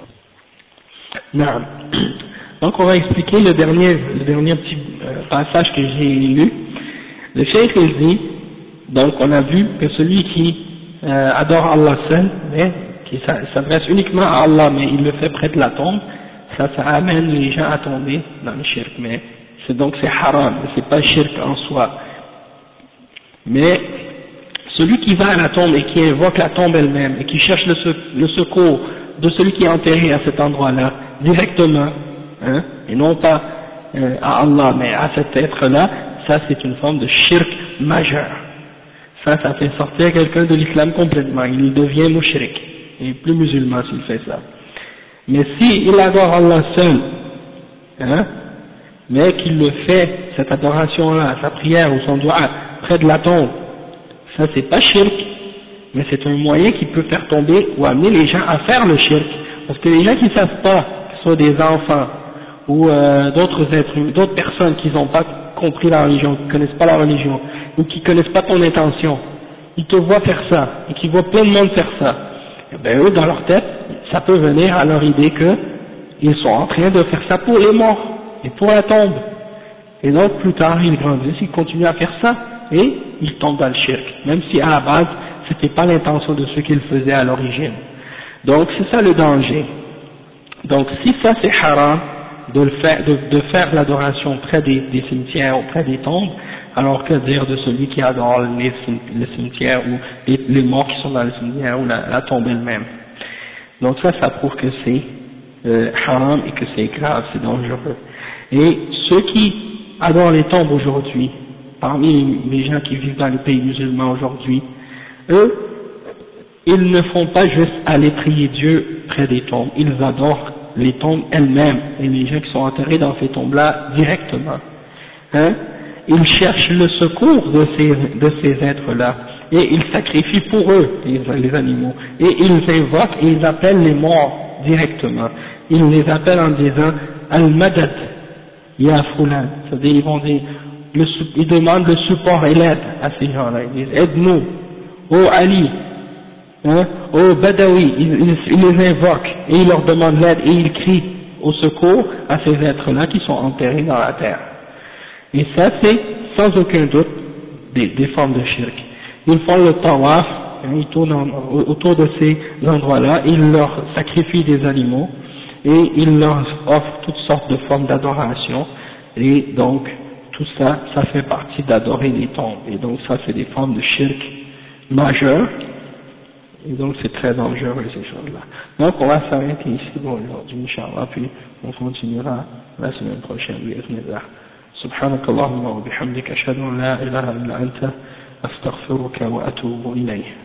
نعم. Donc on va expliquer le dernier petit passage que j'ai lu. Le cheikh il dit, donc on a vu que celui qui adore Allah seul, mais qui s'adresse uniquement à Allah, mais il le fait près de la tombe, ça amène les gens à tomber dans le shirk, mais c'est haram, c'est pas shirk en soi. Mais celui qui va à la tombe et qui invoque la tombe elle-même et qui cherche le secours de celui qui est enterré à cet endroit-là, directement, hein, et non pas à Allah, mais à cet être-là, ça c'est une forme de shirk majeur. Ça fait sortir quelqu'un de l'islam complètement, il devient mushrik, il n'est plus musulman s'il fait ça. Mais s'il adore Allah seul, hein, mais qu'il le fait, cette adoration-là, sa prière ou son dua, près de la tombe, ça c'est pas shirk, mais c'est un moyen qui peut faire tomber ou amener les gens à faire le shirk. Parce que les gens qui ne savent pas, que ce soit des enfants ou d'autres personnes qui n'ont pas compris la religion, qui ne connaissent pas la religion, ou qui ne connaissent pas ton intention, ils te voient faire ça, et qui voient plein de monde faire ça, et ben eux dans leur tête, ça peut venir à leur idée qu'ils sont en train de faire ça pour les morts, et pour la tombe. Et donc plus tard ils grandissent, ils continuent à faire ça, et ils tombent dans le shirk, même si à la base, c'était pas l'intention de ce qu'ils faisaient à l'origine. Donc c'est ça le danger. Donc si ça c'est haram, de faire l'adoration près des cimetières ou près des tombes, alors que dire de celui qui adore les cimetières ou les morts qui sont dans le cimetière ou la tombe elle-même. Donc ça prouve que c'est haram et que c'est grave, c'est dangereux. Et ceux qui adorent les tombes aujourd'hui, parmi les gens qui vivent dans les pays musulmans aujourd'hui, eux, ils ne font pas juste aller prier Dieu près des tombes, ils adorent les tombes elles-mêmes et les gens qui sont enterrés dans ces tombes-là directement. Hein? Ils cherchent le secours de ces êtres-là et ils sacrifient pour eux les animaux et ils invoquent et ils appellent les morts directement. Ils les appellent en disant Al-Madad Ya Fulan, c'est-à-dire ils vont dire, ils demandent le support et l'aide à ces gens-là. Ils disent aide-nous, oh Ali, hein, oh Badawi, ils les invoquent et ils leur demandent l'aide et ils crient au secours à ces êtres-là qui sont enterrés dans la terre. Et ça c'est sans aucun doute des formes de shirk. Ils font le tawaf, hein, ils tournent autour de ces endroits-là, ils leur sacrifient des animaux et ils leur offrent toutes sortes de formes d'adoration et donc tout ça, ça fait partie d'adorer les tombes et donc ça c'est des formes de shirk majeures. Et donc c'est très dangereux ces choses-là. Donc on va s'arrêter ici pour aujourd'hui, Inch'Allah, puis on continuera la semaine prochaine, bi'idhnillah. سبحانك اللهم وبحمدك أشهد أن لا إله إلا أنت أستغفرك وأتوب إليه.